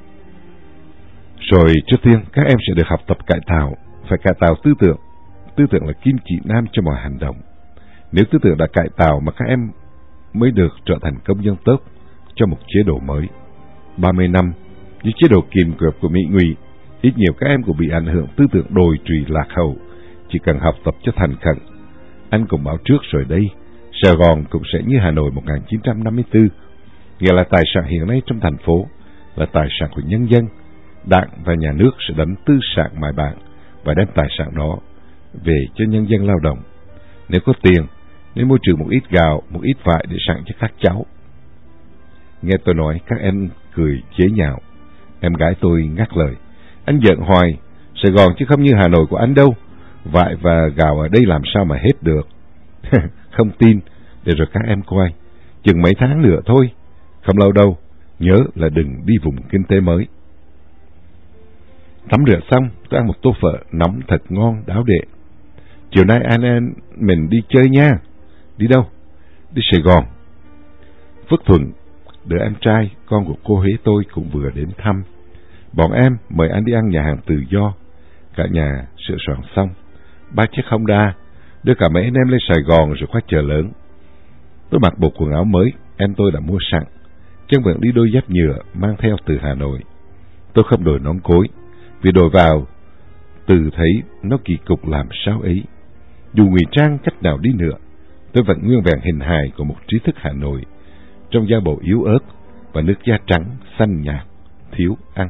Rồi trước tiên các em sẽ được học tập cải tạo, phải cải tạo tư tưởng. Tư tưởng là kim chỉ nam cho mọi hành động. Nếu tư tưởng đã cải tạo mà các em mới được trở thành công dân tốt cho một chế độ mới. ba mươi năm, với chế độ kìm kẹp của Mỹ Ngụy, ít nhiều các em cũng bị ảnh hưởng tư tưởng đồi trụy lạc hậu, chỉ cần học tập cho thành khẩn. Anh cũng báo trước rồi đây, Sài Gòn cũng sẽ như Hà Nội một nghìn chín trăm năm mươi tư, nghĩa là tài sản hiện nay trong thành phố là tài sản của nhân dân. Đảng và nhà nước sẽ đánh tư sản mài bạn và đem tài sản đó về cho nhân dân lao động. Nếu có tiền, nên mua trừ một ít gạo, một ít vải để sẵn cho các cháu. Nghe tôi nói, các em cười chế nhạo. Em gái tôi ngắt lời: "Anh giận hoài, Sài Gòn chứ không như Hà Nội của anh đâu. Vải và gạo ở đây làm sao mà hết được." Không tin, để rồi các em coi. Chừng mấy tháng nữa thôi, không lâu đâu, nhớ là đừng đi vùng kinh tế mới. Tắm rửa xong, tôi ăn một tô phở nóng thật ngon đáo đệ. Chiều nay anh em mình đi chơi nha. Đi đâu? Đi Sài Gòn. Phước Thuận, đứa em trai, con của cô Huế tôi cũng vừa đến thăm. Bọn em mời anh đi ăn nhà hàng tự do. Cả nhà sửa soạn xong, ba chiếc Honda đưa cả mấy anh em lên Sài Gòn rồi qua chợ lớn. Tôi mặc bộ quần áo mới, em tôi đã mua sẵn. Chân vẫn đi đôi dép nhựa mang theo từ Hà Nội. Tôi không đổi nón cối, vì đổi vào từ thấy nó kỳ cục làm sao ấy. Dù ngụy trang cách nào đi nữa, tôi vẫn nguyên vẹn hình hài của một trí thức Hà Nội, trong da bầu yếu ớt và nước da trắng, xanh nhạt, thiếu ăn.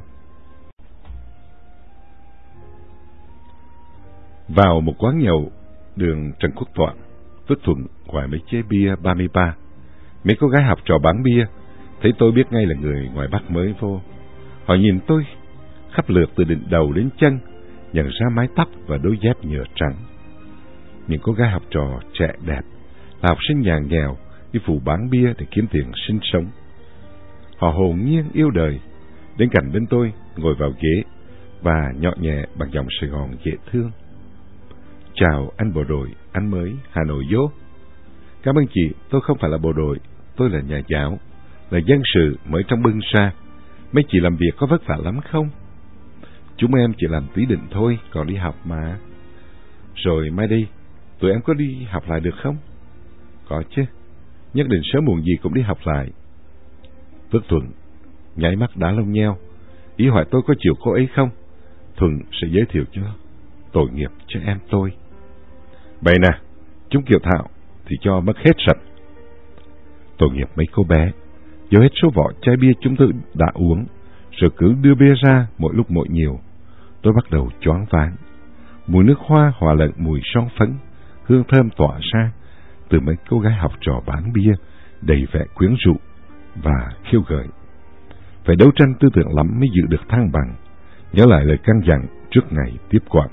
Vào một quán nhậu đường Trần Quốc Toản, Phước Thuận ngoài mấy chế bia ba mươi ba. Mấy cô gái học trò bán bia thấy tôi biết ngay là người ngoài Bắc mới vô. Họ nhìn tôi khắp lượt từ đỉnh đầu đến chân, nhận ra mái tóc và đôi dép nhựa trắng. Những cô gái học trò trẻ đẹp, là học sinh nhà nghèo đi phụ bán bia để kiếm tiền sinh sống. Họ hồn nhiên yêu đời, đến cạnh bên tôi ngồi vào ghế, và nhỏ nhẹ bằng giọng Sài Gòn dễ thương. Chào anh bộ đội, anh mới Hà Nội vô. Cảm ơn chị, tôi không phải là bộ đội, tôi là nhà giáo, là dân sự mới trong bưng ra. Mấy chị làm việc có vất vả lắm không? Chúng em chỉ làm tí định thôi, còn đi học mà. Rồi mai đi, tụi em có đi học lại được không? Có chứ, nhất định sớm muộn gì cũng đi học lại. Phước Thuận nháy mắt đá lông nheo, ý hỏi tôi có chịu cô ấy không? Thuận sẽ giới thiệu cho tội nghiệp cho em tôi. Vậy nè, chúng Kiều Thảo thì cho mất hết sạch. Tội nghiệp mấy cô bé, dỡ hết số vỏ chai bia chúng tôi đã uống, rồi cứ đưa bia ra mỗi lúc mỗi nhiều. Tôi bắt đầu choáng váng. Mùi nước hoa hòa lẫn mùi son phấn, hương thơm tỏa ra từ mấy cô gái học trò bán bia, đầy vẻ quyến rũ và khiêu gợi. Phải đấu tranh tư tưởng lắm mới giữ được thăng bằng, nhớ lại lời căn dặn trước ngày tiếp quản.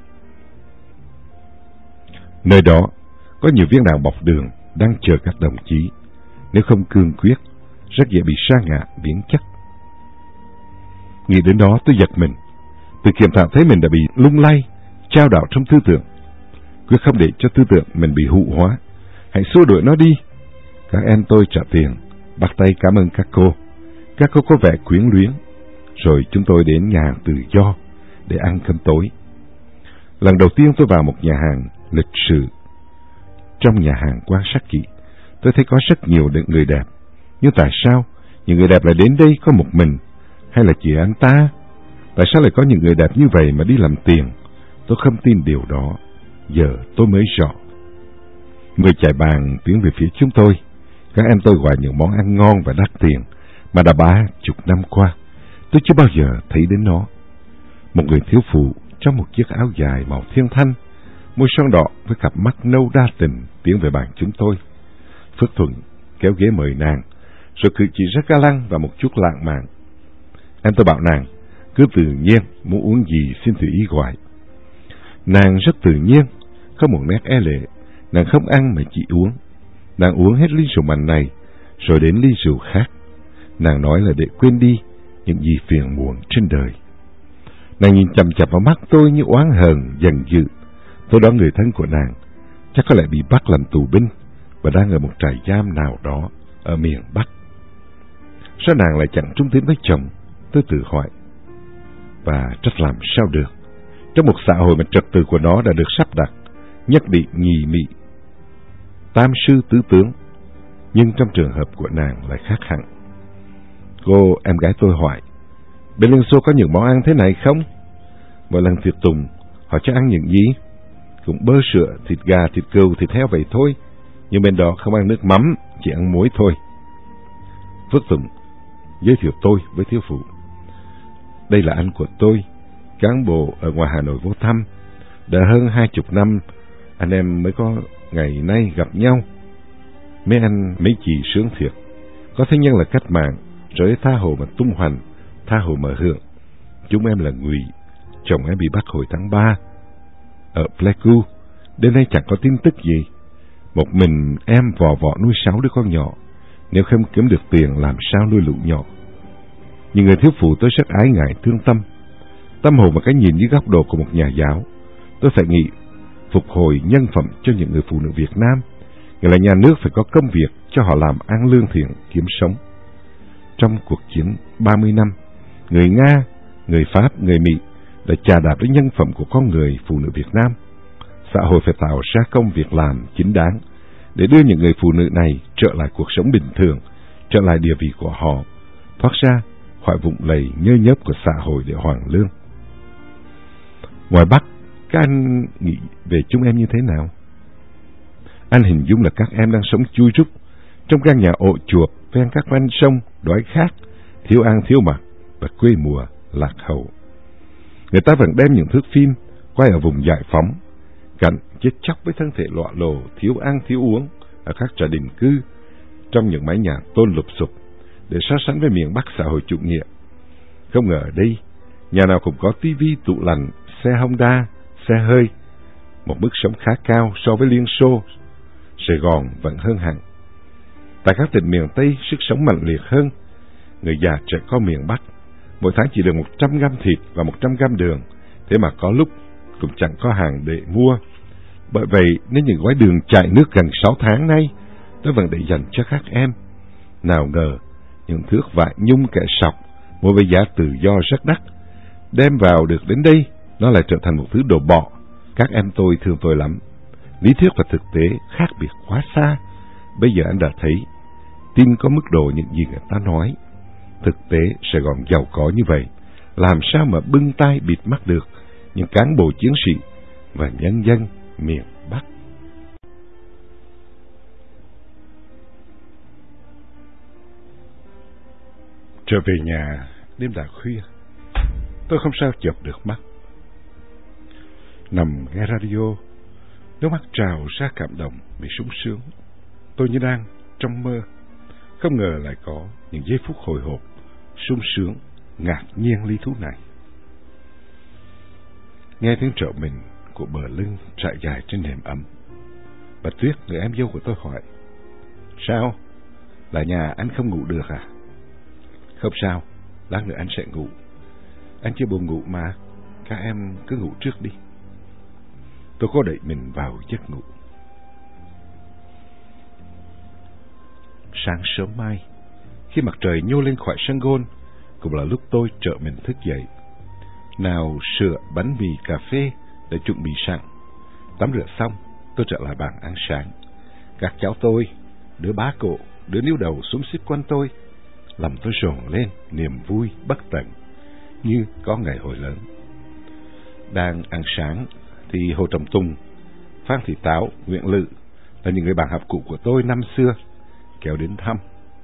Nơi đó có nhiều viên đạn bọc đường đang chờ các đồng chí. Nếu không cương quyết, rất dễ bị sa ngã biến chất. Nghĩ đến đó tôi giật mình. Từ Kiều Thảo thấy mình đã bị lung lay, chao đảo trong tư tưởng. Quyết không để cho tư tưởng mình bị hụ hóa. Hãy xua đuổi nó đi. Các em tôi trả tiền, bắt tay cảm ơn các cô. Các cô có vẻ quyến luyến. Rồi chúng tôi đến nhà hàng tự do để ăn cơm tối. Lần đầu tiên tôi vào một nhà hàng lịch sự. Trong nhà hàng quan sát kỹ, tôi thấy có rất nhiều người đẹp. Nhưng tại sao những người đẹp lại đến đây có một mình? Hay là chỉ anh ta? Tại sao lại có những người đẹp như vậy mà đi làm tiền? Tôi không tin điều đó. Giờ tôi mới rõ. Người chạy bàn tiến về phía chúng tôi. Các em tôi gọi những món ăn ngon và đắt tiền mà đã ba chục năm qua tôi chưa bao giờ thấy đến nó. Một người thiếu phụ trong một chiếc áo dài màu thiên thanh, môi son đỏ với cặp mắt nâu đa tình tiến về bàn chúng tôi. Phước Thuận kéo ghế mời nàng, rồi cử chỉ rất ga lăng và một chút lãng mạn. Em tôi bảo nàng cứ tự nhiên, muốn uống gì xin tùy ý gọi. Nàng rất tự nhiên, có một nét e lệ. Nàng không ăn mà chỉ uống. Nàng uống hết ly rượu mạnh này, rồi đến ly rượu khác. Nàng nói là để quên đi những gì phiền muộn trên đời. Nàng nhìn chằm chằm vào mắt tôi như oán hờn, giận dữ. Tôi đoán người thân của nàng chắc có lẽ bị bắt làm tù binh và đang ở một trại giam nào đó ở miền Bắc. Sao nàng lại chẳng trung tín với chồng? Tôi tự hỏi. Và trách làm sao được, trong một xã hội mà trật tự của nó đã được sắp đặt, nhất định nhì mị, tam sư tứ tướng. Nhưng trong trường hợp của nàng lại khác hẳn. Cô em gái tôi hỏi, bên Liên Xô có những món ăn thế này không? Mỗi lần tiệc tùng, họ cho ăn những gì? Cũng bơ sữa, thịt gà, thịt cừu, thịt heo vậy thôi. Nhưng bên đó không ăn nước mắm, chỉ ăn muối thôi. Phước Thuận giới thiệu tôi với thiếu phụ. Đây là anh của tôi, cán bộ ở ngoài Hà Nội vô thăm. Đã hơn hai chục năm, anh em mới có ngày nay gặp nhau. Mấy anh mấy chị sướng thiệt. Có thân nhân là cách mạng, rồi tha hồ mà tung hoành, tha hồ mà hưởng. Chúng em là Ngụy, chồng em bị bắt hồi tháng ba ở Pleiku. Đến nay chẳng có tin tức gì. Một mình em vò vò nuôi sáu đứa con nhỏ. Nếu không kiếm được tiền làm sao nuôi lũ nhỏ. Nhưng người thiếu phụ tôi rất ái ngại thương tâm. Tâm hồn và cái nhìn dưới góc độ của một nhà giáo, tôi phải nghĩ phục hồi nhân phẩm cho những người phụ nữ Việt Nam. Nghĩa là nhà nước phải có công việc cho họ làm ăn lương thiện kiếm sống. Trong cuộc chiến ba mươi năm, người Nga, người Pháp, người Mỹ đã chà đạp đến nhân phẩm của con người phụ nữ Việt Nam. Xã hội phải tạo ra công việc làm chính đáng để đưa những người phụ nữ này trở lại cuộc sống bình thường, trở lại địa vị của họ, thoát ra khỏi vùng lầy nhơ nhớp của xã hội để hoàn lương. Ngoài Bắc, các anh nghĩ về chúng em như thế nào? Anh hình dung là các em đang sống chui rúc trong căn nhà ổ chuột ven các ven sông, đói khát, thiếu ăn thiếu mặc và quê mùa lạc hậu. Người ta vẫn đem những thước phim quay ở vùng giải phóng, cảnh chết chóc với thân thể lọa lồ, thiếu ăn thiếu uống ở các trại định cư, trong những mái nhà tôn lụp sụp, để so sánh với miền Bắc xã hội chủ nghĩa. Không ngờ ở đây, nhà nào cũng có tivi, tủ lạnh, xe Honda, xe hơi, một mức sống khá cao so với Liên Xô. Sài Gòn vẫn hơn hẳn. Tại các tỉnh miền Tây, sức sống mạnh liệt hơn. Người già trẻ con miền Bắc mỗi tháng chỉ được một trăm gam thịt và một trăm gam đường thế mà có lúc cũng chẳng có hàng để mua. Bởi vậy nên những gói đường chạy nước gần sáu tháng nay tôi vẫn để dành cho các em. Nào ngờ những thước vải nhung kẻ sọc mua với giá tự do rất đắt, đem vào được đến đây nó lại trở thành một thứ đồ bọ. Các em tôi thương tôi lắm. Lý thuyết và thực tế khác biệt quá xa. Bây giờ anh đã thấy tin có mức độ những gì người ta nói. Thực tế Sài Gòn giàu có như vậy, làm sao mà bưng tay bịt mắt được những cán bộ chiến sĩ và nhân dân miền Bắc. Trở về nhà đêm đã khuya, tôi không sao chợp được mắt. Nằm nghe radio, nước mắt trào ra cảm động vì sung sướng. Tôi như đang trong mơ, không ngờ lại có những giây phút hồi hộp, sung sướng, ngạc nhiên lý thú này. Nghe tiếng trợn mình của bờ lưng trải dài trên nệm ấm, bà Tuyết, người em dâu của tôi hỏi: Sao? Là nhà anh không ngủ được à? Không sao, lát nữa anh sẽ ngủ. Anh chưa buồn ngủ mà, các em cứ ngủ trước đi. Tôi cố đẩy mình vào giấc ngủ. Sáng sớm mai, khi mặt trời nhô lên khỏi sân golf, cũng là lúc tôi trợ mình thức dậy. Nào sữa, bánh mì, cà phê để chuẩn bị sẵn. Tắm rửa xong, tôi trở lại bàn ăn sáng. Các cháu tôi, đứa bá cổ, đứa níu đầu xúm xít quanh tôi, làm tôi rộn lên niềm vui bất tận, như có ngày hội lớn. Đang ăn sáng thì Hồ Trọng Tùng, Phan Thị Táo, Nguyễn Lự là những người bạn học cũ của tôi năm xưa kéo đến thăm.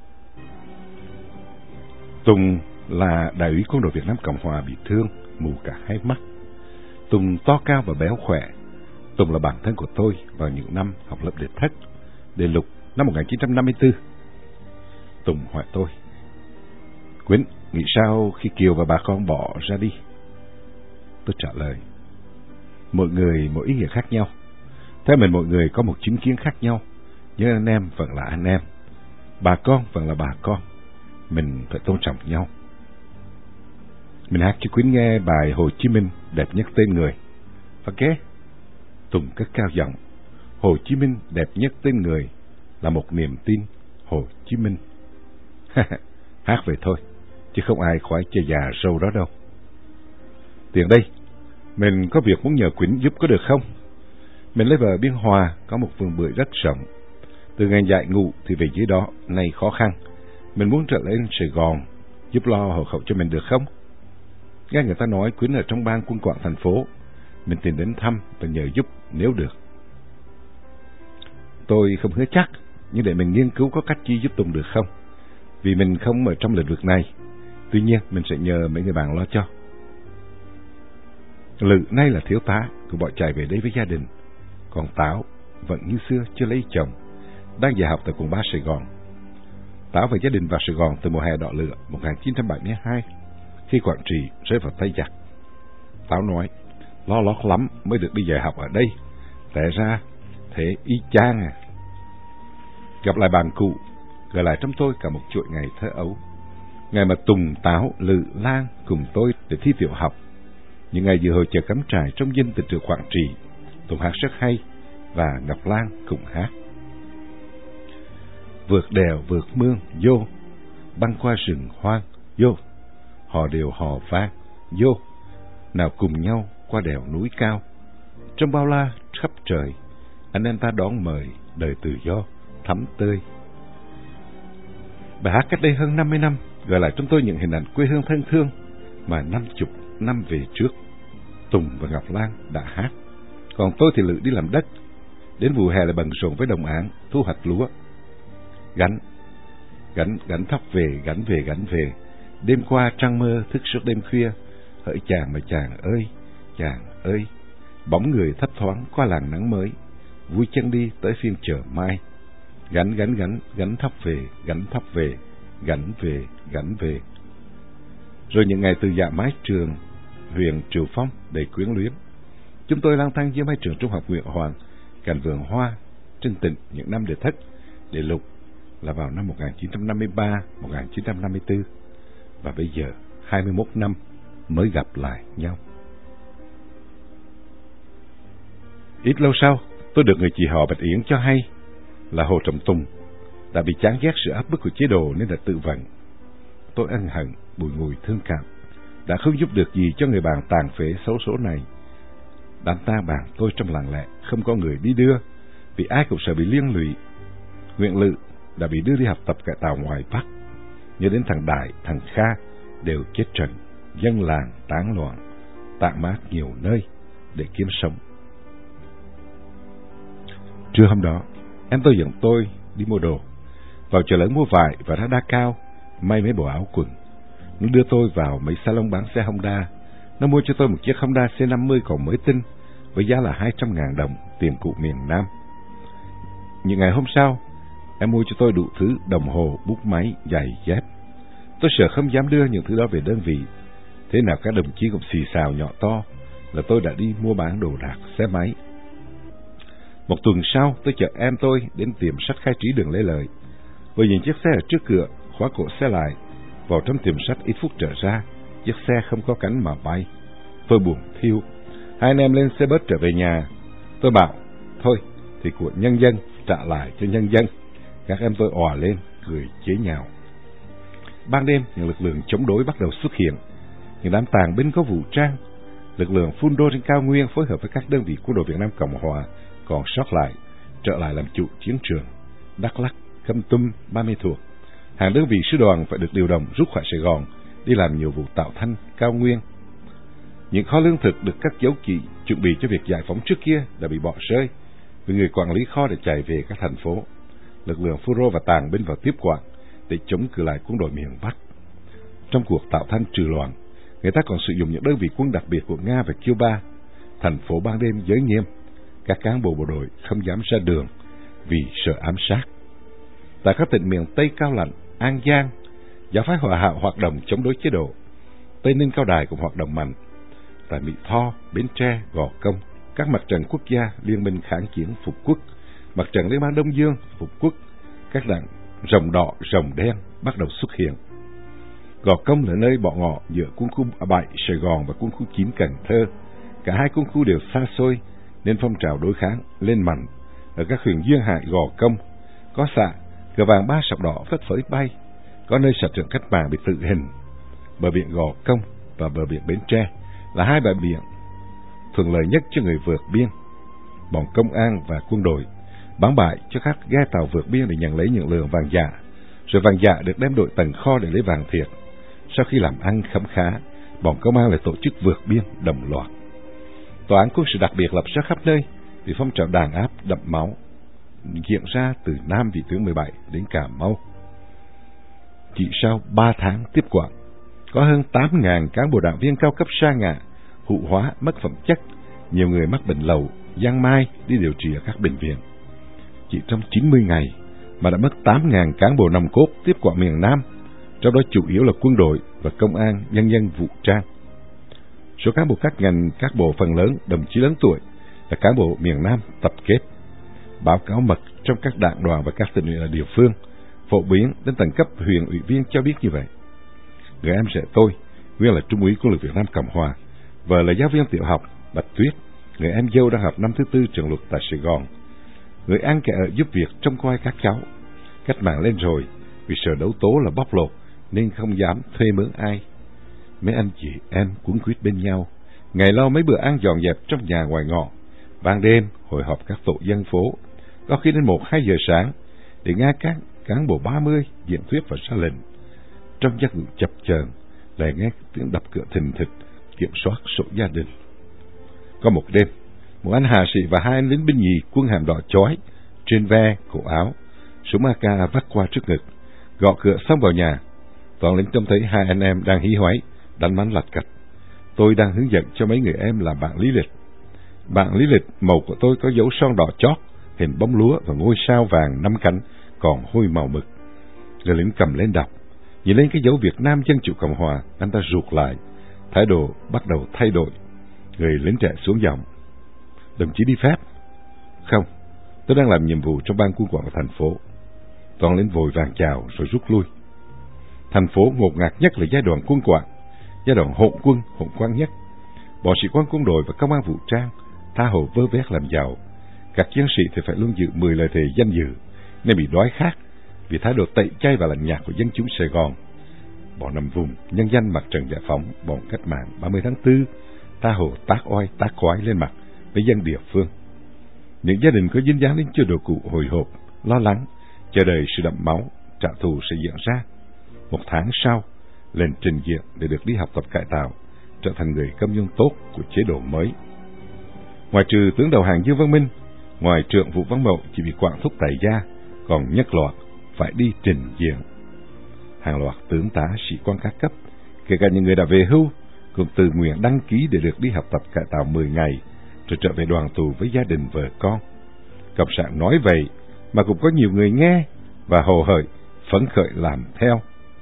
Tùng là đại úy quân đội Việt Nam Cộng Hòa bị thương, mù cả hai mắt. Tùng to cao và béo khỏe. Tùng là bạn thân của tôi vào những năm học lớp đệ thất, đệ lục năm một nghìn chín trăm năm mươi tư. Tùng hỏi tôi: Quýnh, nghĩ sao khi Kiều và bà con bỏ ra đi? Tôi trả lời: Mỗi người mỗi ý nghĩa khác nhau. Theo mình, mỗi người có một chính kiến khác nhau, nhưng anh em vẫn là anh em, bà con vẫn là bà con. Mình phải tôn trọng nhau. Mình hát cho Quýnh nghe bài Hồ Chí Minh đẹp nhất tên người. Ok? Tùng cất cao giọng: Hồ Chí Minh đẹp nhất tên người là một niềm tin Hồ Chí Minh. Hát vậy thôi, chứ không ai khoái chơi già sâu đó đâu. Tiền đây, mình có việc muốn nhờ Quýnh giúp có được không? Mình lấy vợ Biên Hòa, có một vườn bưởi rất rộng. Từ ngày dạy ngụ thì về dưới đó, nay khó khăn. Mình muốn trở lên Sài Gòn, giúp lo hộ khẩu cho mình được không? Nghe người ta nói Quýnh ở trong ban quân quản thành phố. Mình tìm đến thăm và nhờ giúp nếu được. Tôi không hứa chắc, nhưng để mình nghiên cứu có cách chi giúp Tùng được không? Vì mình không ở trong lĩnh vực này. Tuy nhiên, mình sẽ nhờ mấy người bạn lo cho. Lự nay là thiếu tá, cũng bỏ chạy về đây với gia đình. Còn Táo vẫn như xưa chưa lấy chồng, đang dạy học tại quận ba Sài Gòn. Táo và gia đình vào Sài Gòn từ mùa hè đỏ lửa một nghìn chín trăm bảy mươi hai, khi Quảng Trị rơi vào tay giặc. Táo nói: Lo lót lắm mới được đi dạy học ở đây, té ra thế y chang à. Gặp lại bạn cũ, gợi lại trong tôi cả một chuỗi ngày thơ ấu. Ngày mà Tùng, Táo, Lự, Lan cùng tôi để thi tiểu học. Những ngày dự hội chợ cắm trại trong dinh từ trường Quảng Trị. Tùng hát rất hay và Ngọc Lan cùng hát. Vượt đèo vượt mương vô, băng qua rừng hoang vô, hò đều hò vang vô, nào cùng nhau qua đèo núi cao. Trong bao la khắp trời, anh em ta đón mời đời tự do thắm tươi. Bài hát cách đây hơn năm mươi năm gợi lại trong tôi những hình ảnh quê hương thân thương mà năm chục năm về trước Tùng và Ngọc Lan đã hát. Còn tôi thì Lự đi làm đất, đến vụ hè lại bận rộn với đồng áng thu hoạch lúa. Gánh, gánh, gánh thóc về, gánh về, gánh về. Đêm qua trăng mơ thức suốt đêm khuya, hỡi chàng mà chàng ơi, chàng ơi. Bóng người thấp thoáng qua làng nắng mới, vui chân đi tới phiên chờ mai. Gánh, gánh, gánh, gánh thóc về, gánh thóc về, gánh về, gánh về. Rồi những ngày từ dạ mái trường huyện Triệu Phong đầy quyến luyến, chúng tôi lang thang dưới mái trường trung học Nguyễn Hoàng, cạnh vườn hoa trên tỉnh những năm đệ thất, đệ lục là vào năm một nghìn chín trăm năm mươi ba, một nghìn chín trăm năm mươi tư, và bây giờ hai mươi mốt năm mới gặp lại nhau. Ít lâu sau, tôi được người chị họ Bạch Yến cho hay là Hồ Trọng Tùng đã bị chán ghét sự áp bức của chế độ nên đã tự vận. Tôi ân hận, bùi ngùi thương cảm, đã không giúp được gì cho người bạn tàn phế xấu số này. Đám tang bạn tôi trong lặng lẽ, không có người đi đưa, vì ai cũng sợ bị liên lụy. Nguyện Lự đã bị đưa đi học tập cải tạo ngoài Bắc, nhớ đến thằng Đại, thằng Kha đều chết trận, dân làng tán loạn, tản mát nhiều nơi để kiếm sống. Trưa hôm đó, em tôi dẫn tôi đi mua đồ, vào chợ lớn mua vải và ra Đa Cao may mấy bộ áo quần. Nó đưa tôi vào mấy salon bán xe Honda. Nó mua cho tôi một chiếc Honda C năm mươi còn mới tinh với giá là hai trăm ngàn đồng, tiền cụ miền Nam. Những ngày hôm sau, em mua cho tôi đủ thứ đồng hồ, bút máy, giày, dép. Tôi sợ không dám đưa những thứ đó về đơn vị. Thế nào các đồng chí cũng xì xào nhỏ to là tôi đã đi mua bán đồ đạc, xe máy. Một tuần sau, tôi chở em tôi đến tiệm sách Khai Trí đường Lê Lợi. Vừa nhìn chiếc xe ở trước cửa, khóa cổ xe lại, vào trong tiệm sách ít phút trở ra, chiếc xe không có cánh mà bay. Tôi buồn thiêu. Hai anh em lên xe bus trở về nhà. Tôi bảo, thôi thì của nhân dân trả lại cho nhân dân. Các em tôi òa lên, cười chế nhạo. Ban đêm, những lực lượng chống đối bắt đầu xuất hiện. Những đám tàn binh có vũ trang, lực lượng phun đô trên cao nguyên phối hợp với các đơn vị quân đội Việt Nam Cộng Hòa còn sót lại, trở lại làm chủ chiến trường. Đắk Lắk, Kon Tum, Ba Mê Thuột. Hàng đơn vị sư đoàn phải được điều động rút khỏi Sài Gòn đi làm nhiều vụ tạo thanh cao nguyên. Những kho lương thực được cất giấu kỹ chuẩn bị cho việc giải phóng trước kia đã bị bỏ rơi vì người quản lý kho đã chạy về các thành phố. Lực lượng Phun Rô và tàn binh vào tiếp quản để chống cự lại quân đội miền Bắc. Trong cuộc tạo thanh trừ loạn, người ta còn sử dụng những đơn vị quân đặc biệt của Nga và Cuba. Thành phố ban đêm giới nghiêm, các cán bộ bộ đội không dám ra đường vì sợ ám sát. Tại các tỉnh miền Tây Cao Lạnh, An Giang, giáo phái Hòa Hảo hoạt động chống đối chế độ. Tây Ninh, Cao Đài cũng hoạt động mạnh. Tại Mỹ Tho, Bến Tre, Gò Công, các mặt trận quốc gia liên minh kháng chiến phục quốc, mặt trận Liên bang Đông Dương phục quốc, các đảng rồng đỏ, rồng đen bắt đầu xuất hiện. Gò Công là nơi bỏ ngỏ giữa quân khu bảy Sài Gòn và quân khu chín Cần Thơ. Cả hai quân khu đều xa xôi nên phong trào đối kháng lên mạnh. Ở các huyện Duyên Hải, Gò Công có xã cờ vàng ba sọc đỏ phất phới bay, có nơi sạch trận cách mạng bị tự hình. Bờ biển Gò Công và bờ biển Bến Tre là hai bãi biển thuận lợi nhất cho người vượt biên. Bọn công an và quân đội bán bại cho các ghe tàu vượt biên để nhận lấy những lượng vàng giả, rồi vàng giả được đem đội tầng kho để lấy vàng thiệt. Sau khi làm ăn khấm khá, bọn công an lại tổ chức vượt biên đồng loạt. Tòa án quân sự đặc biệt lập ra khắp nơi vì phong trào đàn áp đẫm máu diễn ra từ Nam Vị Tướng mười bảy đến Cà Mau. Chỉ sau ba tháng tiếp quản, có hơn tám nghìn cán bộ đảng viên cao cấp sa ngã, hụ hóa, mất phẩm chất, nhiều người mắc bệnh lậu, giang mai đi điều trị ở các bệnh viện. Chỉ trong chín mươi ngày mà đã mất tám nghìn cán bộ nòng cốt tiếp quản miền Nam, trong đó chủ yếu là quân đội và công an, nhân dân vũ trang. Số cán bộ các ngành, các bộ phần lớn, đồng chí lớn tuổi là cán bộ miền Nam tập kết, báo cáo mật trong các đảng đoàn và các tỉnh ủy ở địa phương, phổ biến đến tầng cấp huyện ủy viên cho biết như vậy. Người em rể tôi, nguyên là trung úy quân lực Việt Nam Cộng Hòa, vợ là giáo viên tiểu học Bạch Tuyết, người em dâu đang học năm thứ tư trường luật tại Sài Gòn. Người ăn kẻ ở giúp việc trông coi các cháu. Cách mạng lên rồi, vì sợ đấu tố là bóc lột nên không dám thuê mướn ai. Mấy anh chị em quấn quýt bên nhau, ngày lo mấy bữa ăn dọn dẹp trong nhà ngoài ngõ. Ban đêm hội họp các tổ dân phố, có khi đến một hai giờ sáng để nghe các cán bộ ba mươi diễn thuyết và ra lệnh. Trong giấc ngủ chập chờn lại nghe tiếng đập cửa thình thịch kiểm soát sổ gia đình. Có một đêm, một anh hạ sĩ và hai anh lính binh nhì quân hàm đỏ chói trên ve cổ áo, súng a ca vắt qua trước ngực, gõ cửa xông vào nhà. Toàn lính trông thấy hai anh em đang hí hoáy đánh mắn lạch cạch. Tôi đang hướng dẫn cho mấy người em làm bảng lý lịch. Bảng lý lịch màu của tôi có dấu son đỏ chót, hình bông lúa và ngôi sao vàng năm cánh còn hôi màu mực. Người lính cầm lên đọc, nhìn lên cái dấu Việt Nam Dân Chủ Cộng Hòa, anh ta ruột lại, thái độ bắt đầu thay đổi. Người lính trẻ xuống giọng: "Đồng chí đi phép?" "Không, tôi đang làm nhiệm vụ trong ban quân quản của thành phố." Toàn lính vội vàng chào rồi rút lui. Thành phố ngột ngạt nhất là giai đoạn quân quản, giai đoạn hỗn quân, hỗn quang nhất. Bọn sĩ quan quân đội và công an vũ trang tha hồ vơ vét làm giàu. Các chiến sĩ thì phải luôn giữ mười lời thề danh dự, nên bị đói khát vì thái độ tẩy chay và lạnh nhạt của dân chúng Sài Gòn. Bọn nằm vùng nhân danh mặt trận giải phóng, bọn cách mạng ba mươi tháng tư, tha hồ tác oai tác quái lên mặt với dân địa phương. Những gia đình có dính dáng đến chế độ cũ hồi hộp, lo lắng, chờ đợi sự đẫm máu, trả thù sẽ diễn ra. Một tháng sau, lên trình diện để được đi học tập cải tạo, trở thành người công nhân tốt của chế độ mới. Ngoài trừ tướng đầu hàng Dương Văn Minh, ngoài trưởng Vũ Văn Mậu chỉ bị quản thúc tại gia, còn nhất loạt phải đi trình diện. Hàng loạt tướng tá sĩ quan các cấp, kể cả những người đã về hưu, cũng tự nguyện đăng ký để được đi học tập cải tạo mười ngày, rồi trở về đoàn tù với gia đình vợ con. Cộng sản nói vậy mà cũng có nhiều người nghe và hồ hởi, phấn khởi làm theo.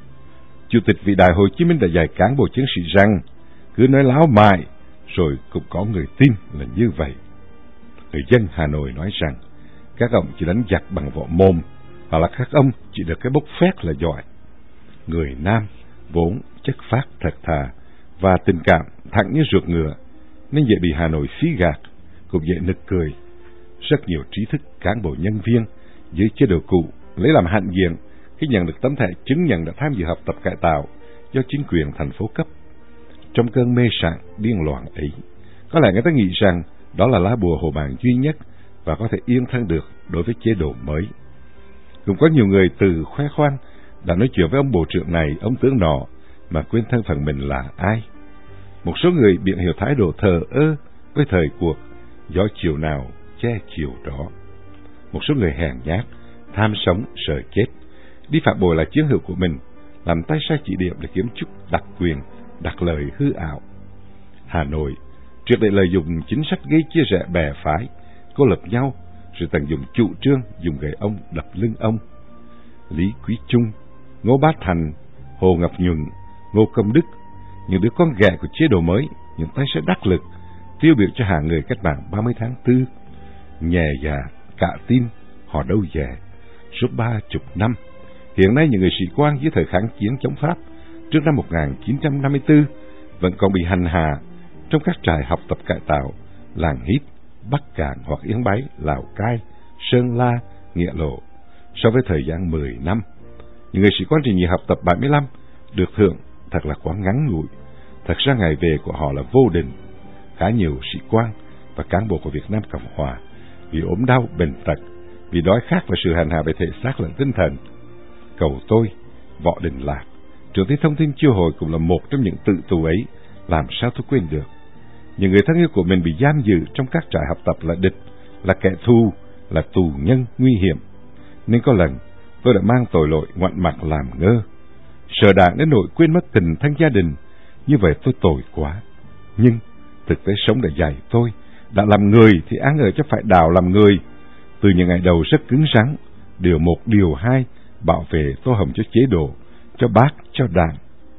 Chủ tịch vĩ đại Hồ Chí Minh đã dạy cán bộ chiến sĩ rằng cứ nói láo mãi, rồi cũng có người tin là như vậy. Người dân Hà Nội nói rằng các ông chỉ đánh giặc bằng võ mồm, hoặc là các ông chỉ được cái bốc phét là giỏi. Người Nam vốn chất phác thật thà và tình cảm thẳng như ruột ngựa, nên dễ bị Hà Nội phí gạt, cũng dễ nực cười. Rất nhiều trí thức cán bộ nhân viên dưới chế độ cũ lấy làm hãnh diện khi nhận được tấm thẻ chứng nhận đã tham dự học tập cải tạo do chính quyền thành phố cấp. Trong cơn mê sảng điên loạn ấy, có lẽ người ta nghĩ rằng đó là lá bùa hộ mạng duy nhất và có thể yên thân được đối với chế độ mới. Cũng có nhiều người từ khoe khoang đã nói chuyện với ông bộ trưởng này, ông tướng nọ, mà quên thân phận mình là ai. Một số người biện hiểu thái độ thờ ơ với thời cuộc, gió chiều nào che chiều đó. Một số người hèn nhát, tham sống, sợ chết, đi phạt bội lại chiến hữu của mình, làm tay sai chỉ điểm để kiếm chút đặc quyền, đặc lợi hư ảo. Hà Nội triệt để lợi dụng chính sách gây chia rẽ bè phái, cô lập nhau, rồi tận dụng chủ trương dùng gậy ông đập lưng ông. Lý Quý Trung, Ngô Bá Thành, Hồ Ngọc Nhuận, Ngô Công Đức, những đứa con ghẻ của chế độ mới, những tay sai đắc lực, tiêu biểu cho hàng người cách mạng ba mươi tháng tư. Nhè dạ, cả tin, họ đâu dè. Suốt ba chục năm, hiện nay những người sĩ quan dưới thời kháng chiến chống Pháp trước năm một nghìn chín trăm năm mươi tư vẫn còn bị hành hạ trong các trại học tập cải tạo, Làng Hít, Bắc Cạn hoặc Yên Bái, Lào Cai, Sơn La, Nghĩa Lộ. So với thời gian mười năm, những người sĩ quan trình nhiệm học tập bảy mươi lăm được thưởng thật là quá ngắn ngủi. Thật ra ngày về của họ là vô định. Khá nhiều sĩ quan và cán bộ của Việt Nam Cộng Hòa vì ốm đau, bệnh tật, vì đói khát và sự hành hạ về thể xác lẫn tinh thần. Cầu tôi, Võ Đình Lạc, trưởng ty thông tin chiêu hồi cũng là một trong những tự tù ấy, làm sao tôi quên được. Những người thân yêu của mình bị giam giữ trong các trại học tập là địch, là kẻ thù, là tù nhân nguy hiểm. Nên có lần tôi đã mang tội lỗi ngoặn mặt làm ngơ, sợ đạn đến nỗi quên mất tình thân gia đình. Như vậy tôi tội quá. Nhưng thực tế sống đã dạy tôi, đã làm người thì ăn ở cho phải đào làm người. Từ những ngày đầu rất cứng rắn, điều một điều hai, bảo vệ tô hồng cho chế độ, cho bác, cho đảng.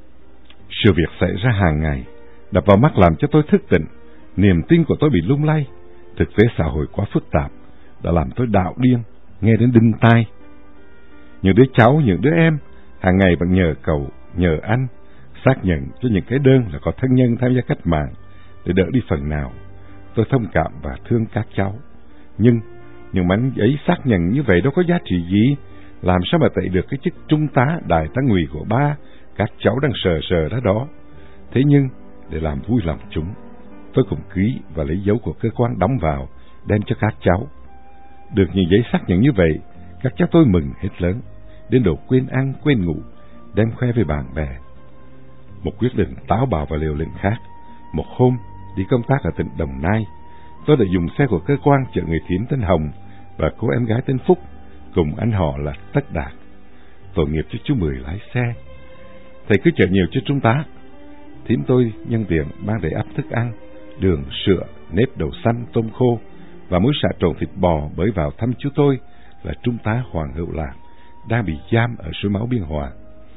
Sự việc xảy ra hàng ngày, đập vào mắt làm cho tôi thức tỉnh. Niềm tin của tôi bị lung lay. Thực tế xã hội quá phức tạp, đã làm tôi đạo điên, nghe đến đinh tai. Những đứa cháu, những đứa em, hàng ngày vẫn nhờ cậu, nhờ anh, xác nhận cho những cái đơn là có thân nhân tham gia cách mạng, để đỡ đi phần nào. Tôi thông cảm và thương các cháu. Nhưng, những mảnh giấy xác nhận như vậy đâu có giá trị gì. Làm sao mà tẩy được cái chức trung tá, đại tá ngụy của ba, các cháu đang sờ sờ đó đó. Thế nhưng, để làm vui lòng chúng, tôi cũng ký và lấy dấu của cơ quan đóng vào, đem cho các cháu. Được những giấy xác nhận như vậy, các cháu tôi mừng hết lớn, đến độ quên ăn, quên ngủ, đem khoe với bạn bè. Một quyết định táo bạo và liều lĩnh khác. Một hôm, đi công tác ở tỉnh Đồng Nai, tôi đã dùng xe của cơ quan chở người thím tên Hồng và cô em gái tên Phúc, cùng anh họ là Tất Đạt. Tội nghiệp cho chú Mười lái xe. Thầy cứ chở nhiều cho trung tá. Thím tôi nhân tiện mang đầy ắp thức ăn, đường, sữa, nếp đậu xanh, tôm khô và muối xả trộn thịt bò bới vào thăm chú tôi là trung tá Hoàng Hữu Lạc, đang bị giam ở suối máu Biên Hòa.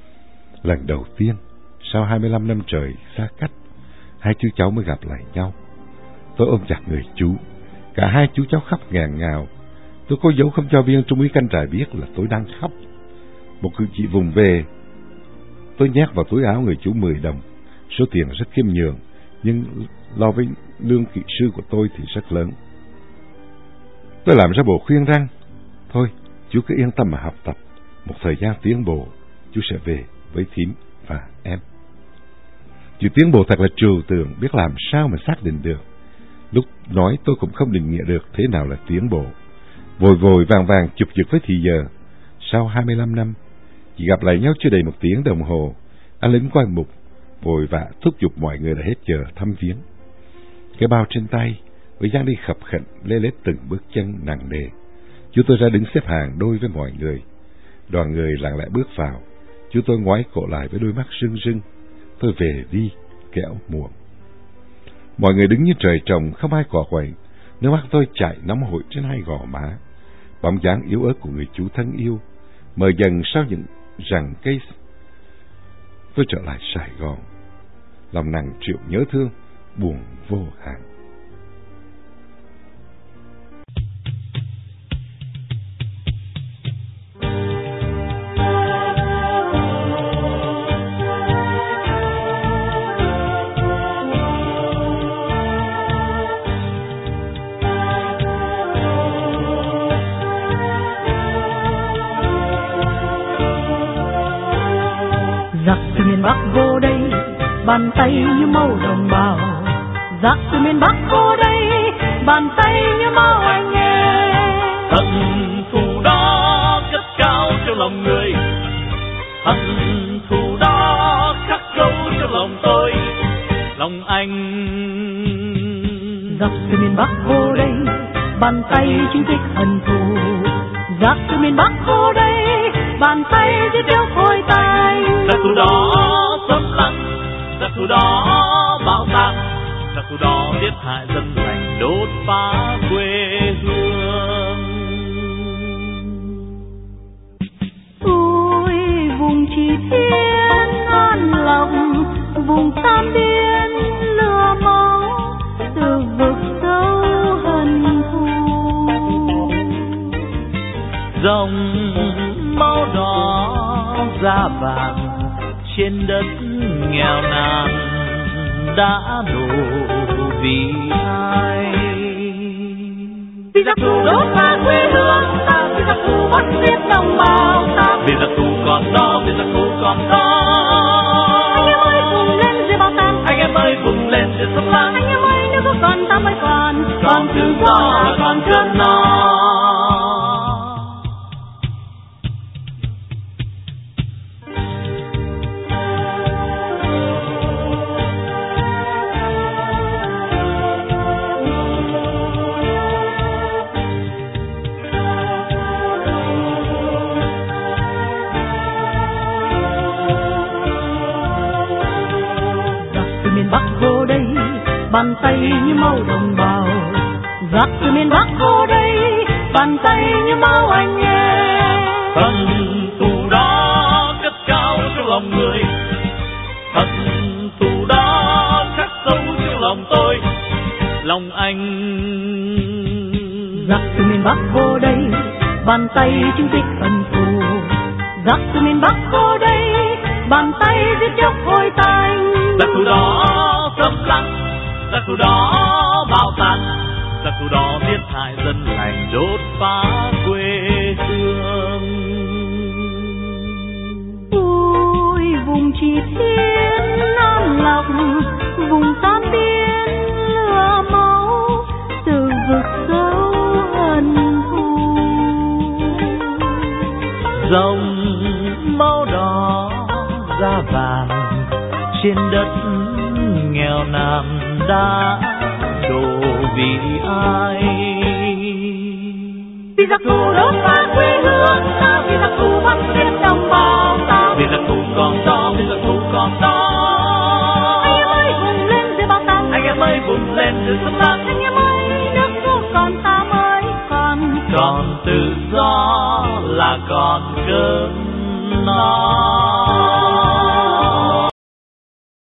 Lần đầu tiên, sau hai mươi lăm năm trời xa cách, hai chú cháu mới gặp lại nhau. Tôi ôm chặt người chú, cả hai chú cháu khóc ngàn ngào. Tôi cố giấu không cho viên trung úy canh trại biết là tôi đang khóc. Một cử chỉ vùng về, tôi nhét vào túi áo người chú mười đồng, số tiền rất khiêm nhường, nhưng lo với lương kỹ sư của tôi thì rất lớn. Tôi làm ra bộ khuyên rằng, thôi, chú cứ yên tâm mà học tập. Một thời gian tiến bộ, chú sẽ về với thím và em. Chú tiến bộ thật là trừu tượng, biết làm sao mà xác định được. Lúc nói tôi cũng không định nghĩa được thế nào là tiến bộ. Vội vội vàng vàng chụp giật với thì giờ. Sau hai mươi lăm năm, chỉ gặp lại nhau chưa đầy một tiếng đồng hồ, anh lính quan mục vội vã thúc giục mọi người đã hết giờ thăm viếng. Cái bao trên tay, với dáng đi khập khệnh lê lết từng bước chân nặng nề. Chú tôi ra đứng xếp hàng đôi với mọi người. Đoàn người lặng lẽ bước vào. Chú tôi ngoái cổ lại với đôi mắt rưng rưng. Tôi về đi, kẻo muộn. Mọi người đứng như trời trồng, không ai cọ quậy. Nước mắt tôi chảy nóng hổi trên hai gò má. Bóng dáng yếu ớt của người chú thân yêu mờ dần sau những rặng cây. Tôi trở lại Sài Gòn, lòng nặng triệu nhớ thương, buồn vô hạn. Miền Bắc vô đây, bàn tay như màu đồng bào. Giặc từ miền Bắc vô đây, bàn tay như màu anh em. Hận thù đó cất cao trong lòng người, hận thù đó khắc sâu trong lòng tôi, lòng anh. Giặc từ miền Bắc vô đây, bàn tay chính thích hận thù. Giặc từ miền Bắc vô đây, bàn tay giết đeo khôi tay. Giặc thù đó xâm lăng, giặc thù đó bạo tạc, giặc thù đó giết hại dân lành, đốt phá quê hương. Tôi vùng Chỉ Thiên an lòng, vùng Tam Biên lửa máu, từ vực sâu hận thù. Dòng máu đỏ da vàng trên đất nghèo nàn đã đổ vì ai? Vì giặc thù đốt phá quê hương ta, vì giặc thù bắt giết đồng bào ta. Vì giặc thù còn đó, vì giặc thù còn đó. Anh em ơi vùng lên dưới bao táp, anh em ơi vùng lên dưới sông Lam. Anh em ơi nếu có còn ta mới còn, còn tự do là còn cơn no. Bàn tay như màu đồng bào. Giặc từ miền Bắc vô đây, bàn tay như màu anh em. Hận thù đó cất cao trong lòng người, hận thù đó khắc sâu trong lòng tôi, lòng anh. Giặc từ miền Bắc vô đây, bàn tay chứng tích hận thù. Giặc từ miền Bắc vô đây, bàn tay giết chóc hôi tanh. Giặc thù đó xâm lăng, giặc thù đó bạo tàn, giặc thù đó giết hại dân lành, đốt phá quê hương. Ôi vùng Chỉ Thiên an lòng, vùng Tam Biên lửa máu, từ vực sâu hận thù. Dòng máu đỏ da vàng trên đất nghèo nàn đã đổ vì ai? Vì giặc thù đốt phá quê hương ta, vì giặc thù bắt giết đồng bào ta. Vì giặc thù còn đó, vì giặc thù còn đó. Anh em ơi vùng lên dưới bao táp, anh em ơi vùng lên dưới sông Lam. Anh em ơi nước dù còn ta mới còn, còn tự do là còn cơn no.